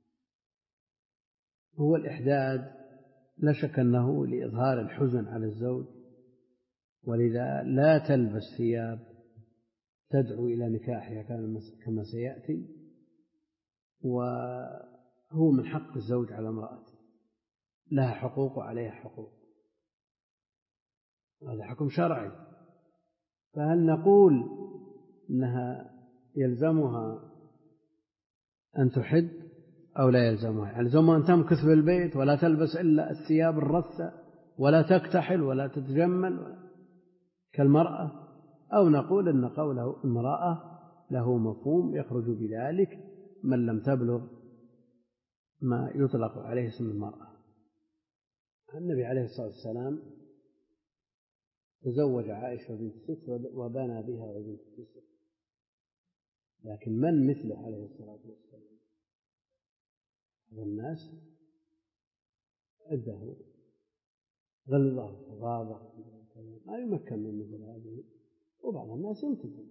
هو الإحداد لا شك أنه لإظهار الحزن على الزوج، ولذا لا تلبس ثياب تدعو إلى نكاحها كما سيأتي، وهو من حق الزوج على امرأته، لها حقوق وعليها حقوق، هذا حكم شرعي. فهل نقول أنها يلزمها أن تحد أو لا يلزمها؟ يلزمها أن تمكث في البيت ولا تلبس إلا الثياب الرثة ولا تكتحل ولا تتجمل كالمرأة، أو نقول أن قوله امرأة له مفهوم يخرج بذلك من لم تبلغ ما يطلق عليه اسم المرأة. النبي عليه الصلاة والسلام تزوج عائشة بنت ست وبنى بها وبنت تسع، لكن من مثله عليه الصلاة والسلام؟ والناس عده غلظة وغاضة ما يمكن من مثل هذه، وبعض الناس يمكن،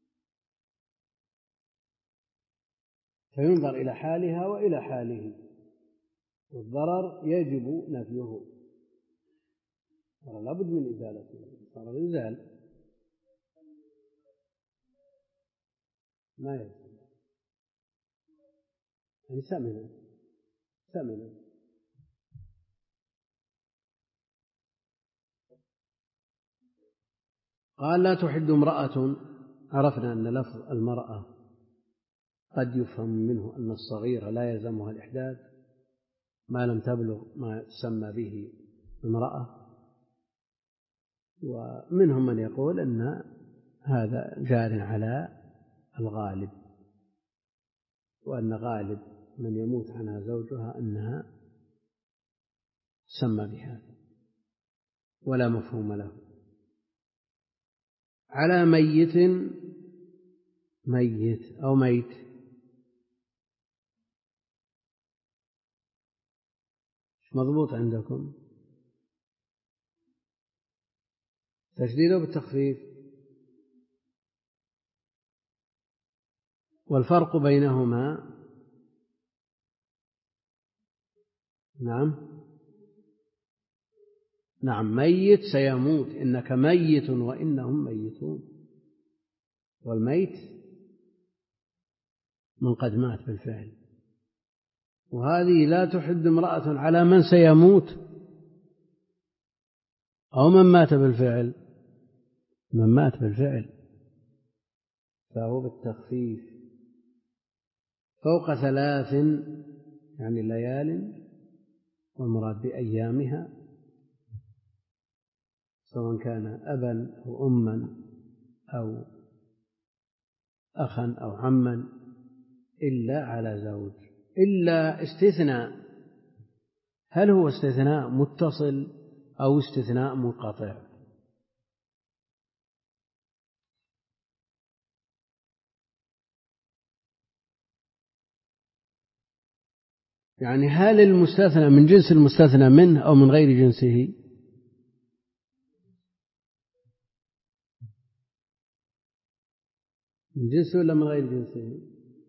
فينظر إلى حالها وإلى حاله، والضرر يجب نفيه، لا بد من إزالته، الضرر يزال ما يزال، يعني سمنا سمنا. قال لا تحد امرأة، عرفنا أن لفظ المرأة قد يفهم منه أن الصغيرة لا يلزمها الإحداد ما لم تبلغ ما تسمى به امرأة، ومنهم من يقول أن هذا جار على الغالب، وأن غالب من يموت عنها زوجها أنها تسمى بهذا ولا مفهوم له. على ميت ميت أو ميت. مضبوط عندكم تشديده بالتخفيف. والفرق بينهما نعم نعم ميت سيموت، إنك ميت وإنهم ميتون، والميت من قد مات بالفعل. وهذه لا تحد امرأة على من سيموت أو من مات بالفعل، من مات بالفعل فهو بالتخفيف. فوق ثلاث يعني ليال، والمراد بأيامها سواء كان أبا أو أما أو أخا أو عما، إلا على زوج، إلا استثناء. هل هو استثناء متصل أو استثناء منقطع؟ يعني هل المستثنى من جنس المستثنى منه أو من غير جنسه؟ من جنسه ولا من غير جنسه؟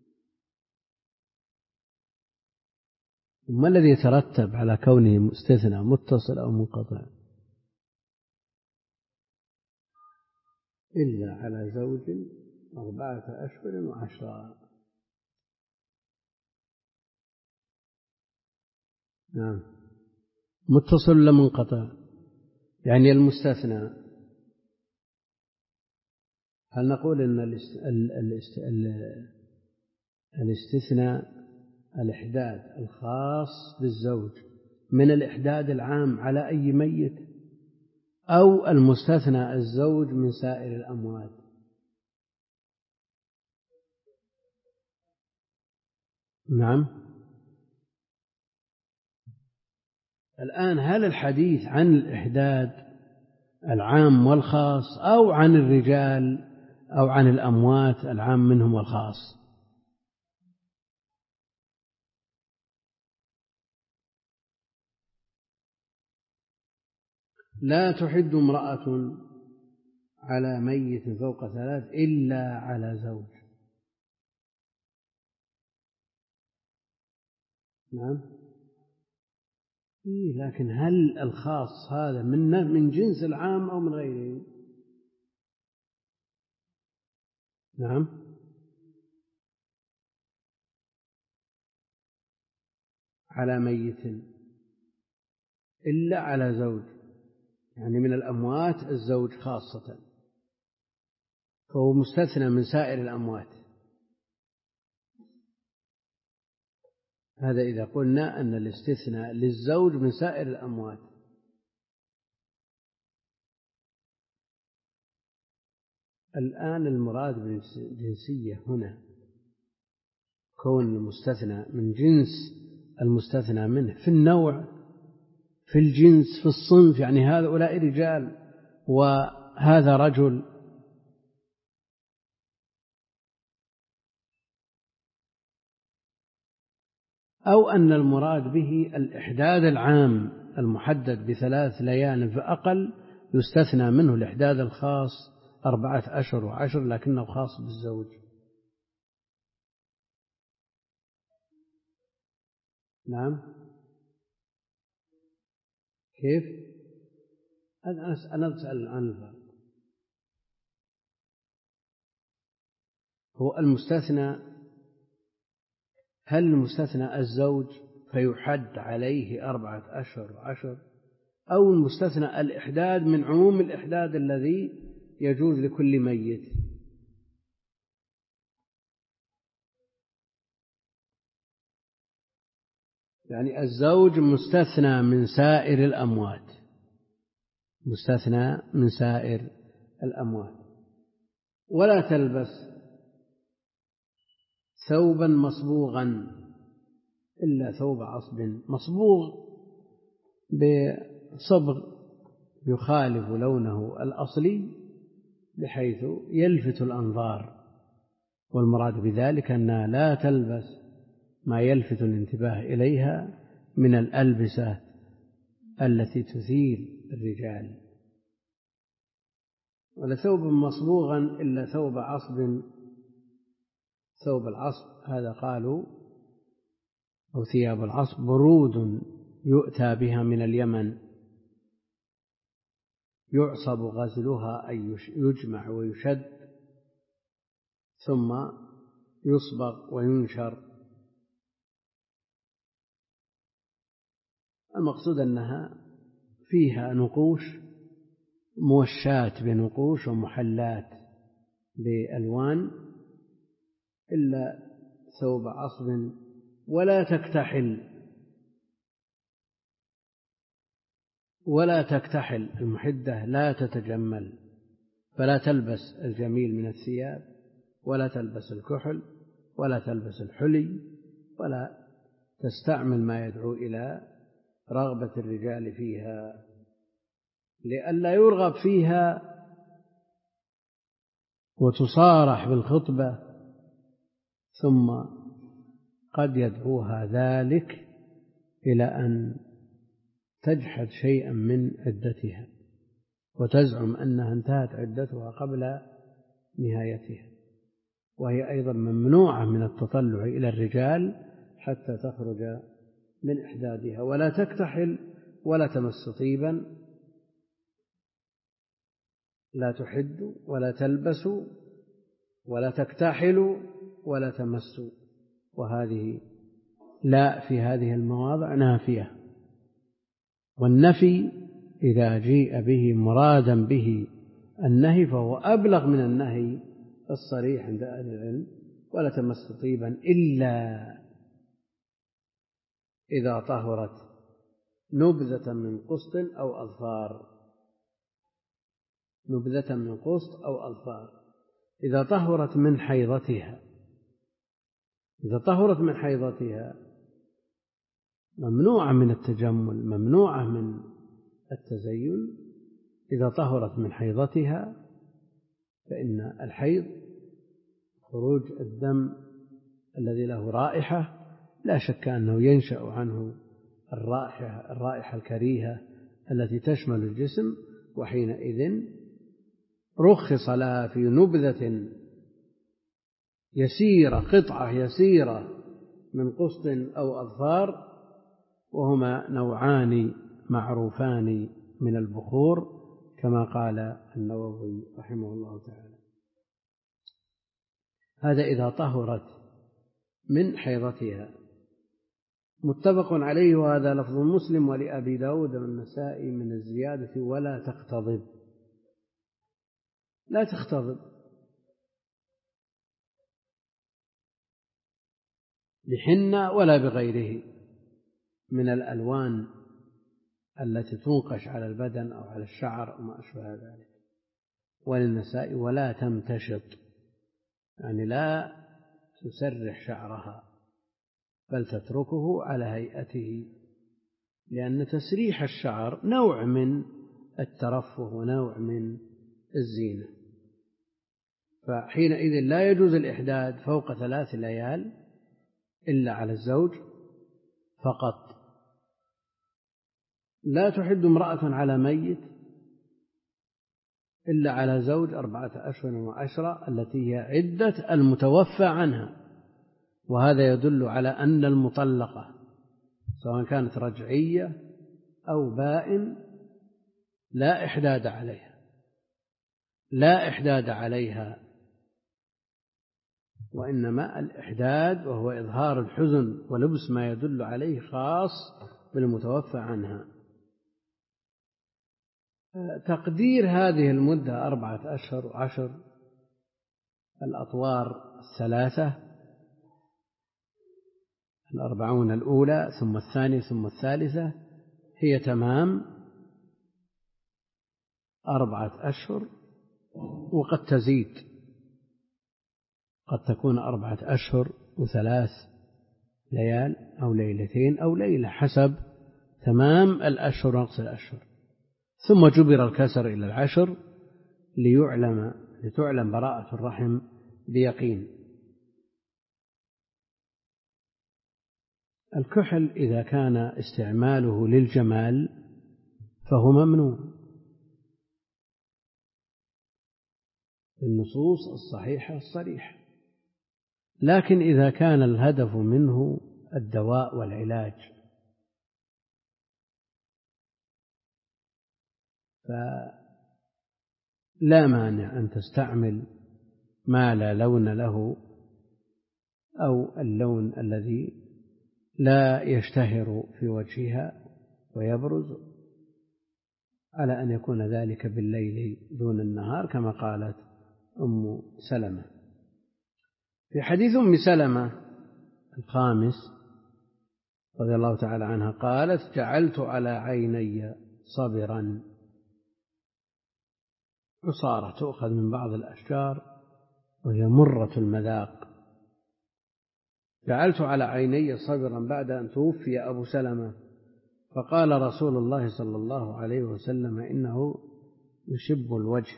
ما الذي يترتب على كونه مستثنى متصل أو منقطع؟ إلا على زوج أربعة أشهر وعشرة. نعم متصل ولا منقطع؟ يعني المستثنى، هل نقول أن الاستثناء الإحداد الخاص بالزوج من الإحداد العام على أي ميت، أو المستثنى الزوج من سائر الأموات؟ نعم. الآن هل الحديث عن الإحداد العام والخاص أو عن الرجال أو عن الأموات العام منهم والخاص؟ لا تحد امرأة على ميت فوق ثلاث إلا على زوج. نعم إيه، لكن هل الخاص هذا من من جنس العام أو من غيره؟ نعم على ميت إلا على زوج، يعني من الأموات الزوج خاصة، فهو مستثنى من سائر الأموات. هذا إذا قلنا أن الاستثناء للزوج من سائر الأموات. الآن المراد بالجنسية هنا كون المستثنى من جنس المستثنى منه في النوع، في الجنس، في الصنف، يعني هؤلاء رجال وهذا رجل، أو أن المراد به الإحداد العام المحدد بثلاث ليال فأقل يستثنى منه الإحداد الخاص أربعة أشهر وعشر لكنه خاص بالزوج. نعم كيف؟ أنا أسأل عن الفرق. هو المستثنى، هل المستثنى الزوج فيحد عليه أربعة أشهر وعشر، أو المستثنى الإحداد من عموم الإحداد الذي يجوز لكل ميت؟ يعني الزوج مستثنى من سائر الأموات، مستثنى من سائر الأموات. ولا تلبس ثوبا مصبوغا إلا ثوب عصب، مصبوغ بصبغ يخالف لونه الأصلي بحيث يلفت الأنظار، والمراد بذلك أنها لا تلبس ما يلفت الانتباه إليها من الألبسة التي تثير الرجال. ولثوب مصبوغا إلا ثوب عصب، ثوب العصب هذا قالوا أو ثياب العصب برود يؤتى بها من اليمن، يعصب غزلها أي يجمع ويشد ثم يصبغ وينشر. المقصود أنها فيها نقوش موشات بنقوش ومحلات بألوان إلا ثوب عصب، ولا تكتحل ولا تكتحل المحدة لا تتجمل، فلا تلبس الجميل من الثياب، ولا تلبس الكحل، ولا تلبس الحلي، ولا تستعمل ما يدعو إلى رغبة الرجال فيها، لئلا يرغب فيها وتصارح بالخطبة ثم قد يدعوها ذلك إلى أن تجحد شيئا من عدتها وتزعم أنها انتهت عدتها قبل نهايتها، وهي أيضا ممنوعة من التطلع إلى الرجال حتى تخرج من إحدادها. ولا تكتحل ولا تمس طيبا، لا تحد ولا تلبس ولا تكتحل ولا تمس، وهذه لا في هذه المواضع نافية. والنفي إذا جيء به مرادا به النهي فهو أبلغ من النهي الصريح عند أهل العلم. ولا تمس طيبا إلا إذا طهرت نبذة من قسط أو أظفار، نبذة من قسط أو أظفار إذا طهرت من حيضتها. إذا طهرت من حيضتها ممنوعة من التجمل، ممنوعة من التزين. إذا طهرت من حيضتها، فإن الحيض خروج الدم الذي له رائحة لا شك أنه ينشأ عنه الرائحة, الرائحة الكريهة التي تشمل الجسم، وحينئذ رخص لها في نبذة يسيرة، قطعة يسيرة من قسط أو أظفار، وهما نوعان معروفان من البخور كما قال النووي رحمه الله تعالى. هذا إذا طهرت من حيضتها. متفق عليه، وهذا لفظ مسلم ولأبي داود والنسائي من الزيادة ولا تختضب. لا تختضب بحنة ولا بغيره من الألوان التي تنقش على البدن أو على الشعر أو ما أشبه ذلك. وللنساء ولا تمتشط، يعني لا تسرح شعرها بل تتركه على هيئته، لأن تسريح الشعر نوع من الترفه ونوع من الزينة. فحينئذ لا يجوز الإحداد فوق ثلاث ليال إلا على الزوج فقط. لا تحد امرأة على ميت إلا على زوج أربعة أشهر وعشرة التي هي عدة المتوفى عنها. وهذا يدل على أن المطلقة سواء كانت رجعية أو بائن لا إحداد عليها، لا إحداد عليها، وإنما الإحداد وهو إظهار الحزن ولبس ما يدل عليه خاص بالمتوفى عنها. تقدير هذه المدة أربعة أشهر وعشر، الأطوار الثلاثة، الأربعون الأولى ثم الثانية ثم الثالثة، هي تمام أربعة أشهر، وقد تزيد، قد تكون أربعة أشهر وثلاث ليال أو ليلتين أو ليلة حسب تمام الأشهر ونقص الأشهر. ثم جبر الكسر إلى العشر ليعلم لتعلم براءة الرحم بيقين. الكحل إذا كان استعماله للجمال فهو ممنوع النصوص الصحيحة الصريحة، لكن إذا كان الهدف منه الدواء والعلاج فلا مانع أن تستعمل ما لا لون له أو اللون الذي لا يشتهر في وجهها ويبرز، على أن يكون ذلك بالليل دون النهار كما قالت أم سلمة. في حديث أم سلمة الخامس رضي الله تعالى عنها قالت: جعلت على عيني صبرا، عصارة تؤخذ من بعض الأشجار وهي مرة المذاق، جعلت على عيني صبرا بعد أن توفي أبو سلمة، فقال رسول الله صلى الله عليه وسلم: إنه يشب الوجه،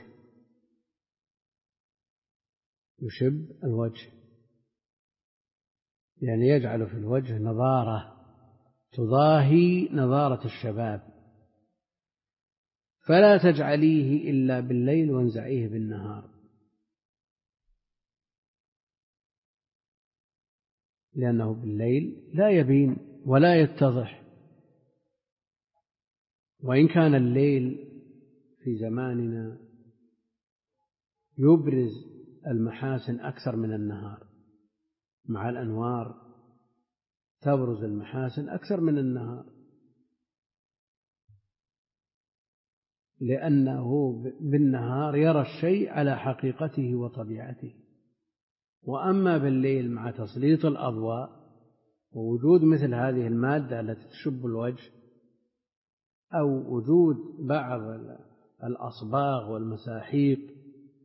يشب الوجه يعني يجعل في الوجه نضارة تضاهي نضارة الشباب، فلا تجعليه إلا بالليل وانزعيه بالنهار، لأنه بالليل لا يبين ولا يتضح، وإن كان الليل في زماننا يبرز المحاسن أكثر من النهار، مع الأنوار تبرز المحاسن أكثر من النهار، لأنه بالنهار يرى الشيء على حقيقته وطبيعته، وأما بالليل مع تسليط الأضواء ووجود مثل هذه المادة التي تشب الوجه أو وجود بعض الأصباغ والمساحيق،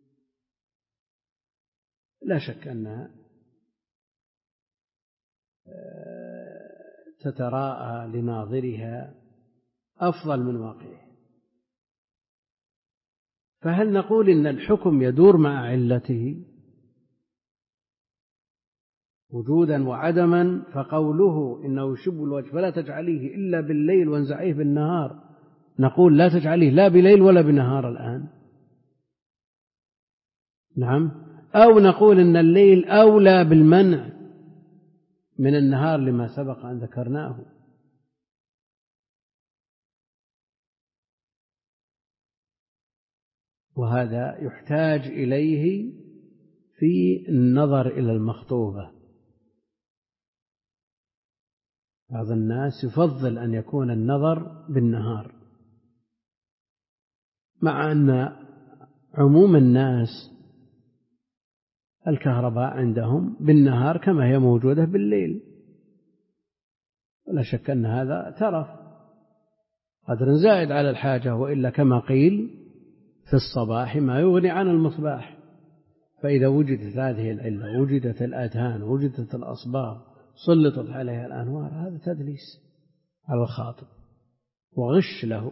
لا شك أنها تتراءى لناظرها أفضل من واقعه. فهل نقول إن الحكم يدور مع علته وجودا وعدما؟ فقوله إنه يشب الوجه فلا تجعليه إلا بالليل وانزعيه بالنهار، نقول لا تجعليه لا بليل ولا بنهار الآن، نعم، أو نقول إن الليل أولى بالمنع من النهار لما سبق أن ذكرناه. وهذا يحتاج إليه في النظر إلى المخطوبة. بعض الناس يفضل أن يكون النظر بالنهار، مع أن عموم الناس الكهرباء عندهم بالنهار كما هي موجودة بالليل، ولا شك أن هذا ترف قدر زائد على الحاجة، وإلا كما قيل في الصباح ما يغني عن المصباح. فإذا وجدت هذه العلة، وجدت الآذان، وجدت الأصباغ، سلطت عليها الأنوار، هذا تدليس على الخاطب وغش له،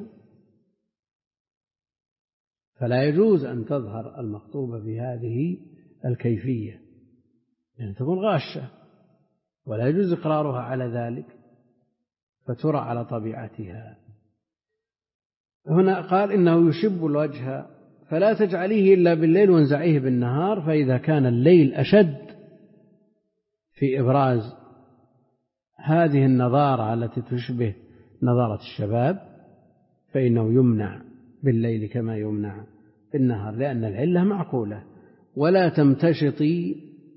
فلا يجوز أن تظهر المخطوبة بهذه الكيفية، يعني تكون غاشة، ولا يجوز إقرارها على ذلك فترى على طبيعتها. هنا قال إنه يشب الوجه فلا تجعليه إلا بالليل وانزعيه بالنهار، فإذا كان الليل أشد في إبراز هذه النظارة التي تشبه نظارة الشباب فإنه يمنع بالليل كما يمنع بالنهار، لأن العلة معقولة. ولا تمتشطي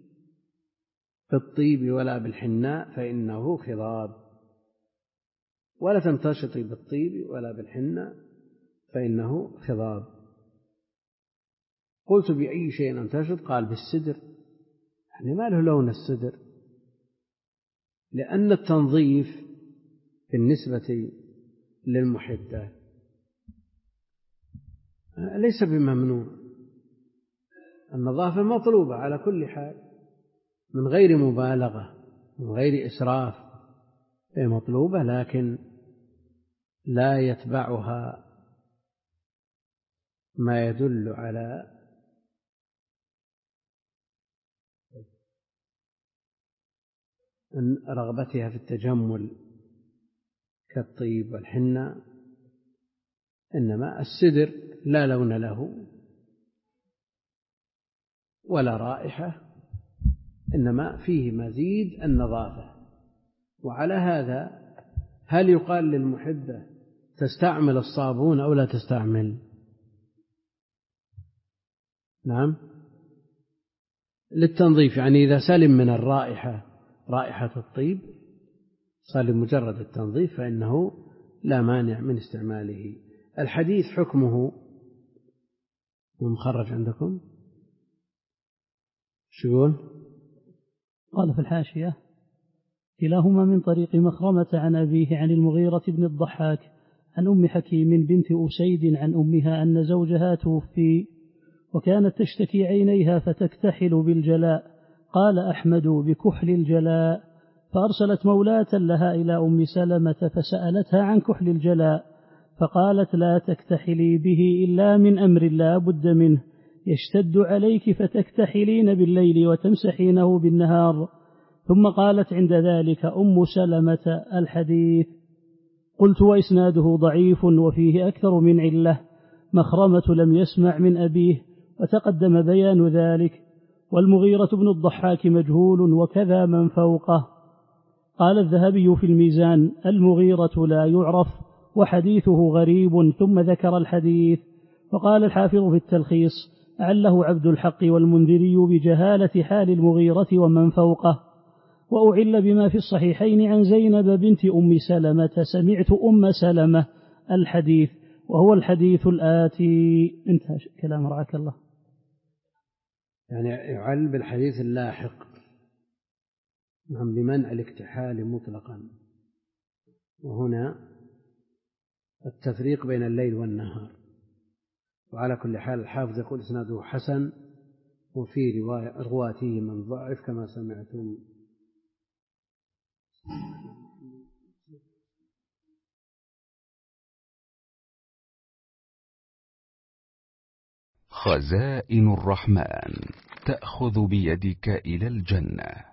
بالطيب ولا بالحناء فإنه خضاب، ولا تمتشطي بالطيب ولا بالحناء فإنه خضاب. قلت بأي شيء أمتشط؟ قال بالسدر، يعني ما له لون السدر، لأن التنظيف بالنسبة للمحدات ليس بممنوع، النظافة مطلوبة على كل حال من غير مبالغة من غير إسراف، هي مطلوبة لكن لا يتبعها ما يدل على أن رغبتها في التجمل كالطيب والحنة، إنما السدر لا لون له ولا رائحة، إنما فيه مزيد النظافة. وعلى هذا هل يقال للمحبة تستعمل الصابون أو لا تستعمل؟ نعم، للتنظيف، يعني إذا سلم من الرائحة رائحة الطيب سلم مجرد التنظيف فإنه لا مانع من استعماله. الحديث حكمه مخرج عندكم شو يقول؟ قال في الحاشية: كلاهما من طريق مخرمة عن أبيه عن المغيرة بن الضحاك عن أم حكيم بنت أسيد عن أمها أن زوجها توفي وكانت تشتكي عينيها فتكتحل بالجلاء، قال أحمد بكحل الجلاء، فأرسلت مولاة لها إلى أم سلمة فسألتها عن كحل الجلاء، فقالت: لا تكتحلي به إلا من أمر لا بد منه، يشتد عليك فتكتحلين بالليل وتمسحينه بالنهار. ثم قالت عند ذلك أم سلمة: الحديث. قلت: وإسناده ضعيف وفيه أكثر من علة، مخرمة لم يسمع من أبيه وتقدم بيان ذلك، والمغيرة بن الضحاك مجهول وكذا من فوقه. قال الذهبي في الميزان: المغيرة لا يعرف وحديثه غريب، ثم ذكر الحديث. وقال الحافظ في التلخيص: أعله عبد الحق والمنذري بجهالة حال المغيرة ومن فوقه، وأعل بما في الصحيحين عن زينب بنت أم سلمة سمعت أم سلمة الحديث، وهو الحديث الآتي. انتهى كلام رعاك الله. يعني يعل بالحديث اللاحق، نعم، بمنع الاكتحال مطلقا. وهنا التفريق بين الليل والنهار. وعلى كل حال الحافظ يقول إسناده حسن، وفي رواته من ضعف كما سمعتم. خزائن الرحمن تأخذ بيدك إلى الجنة.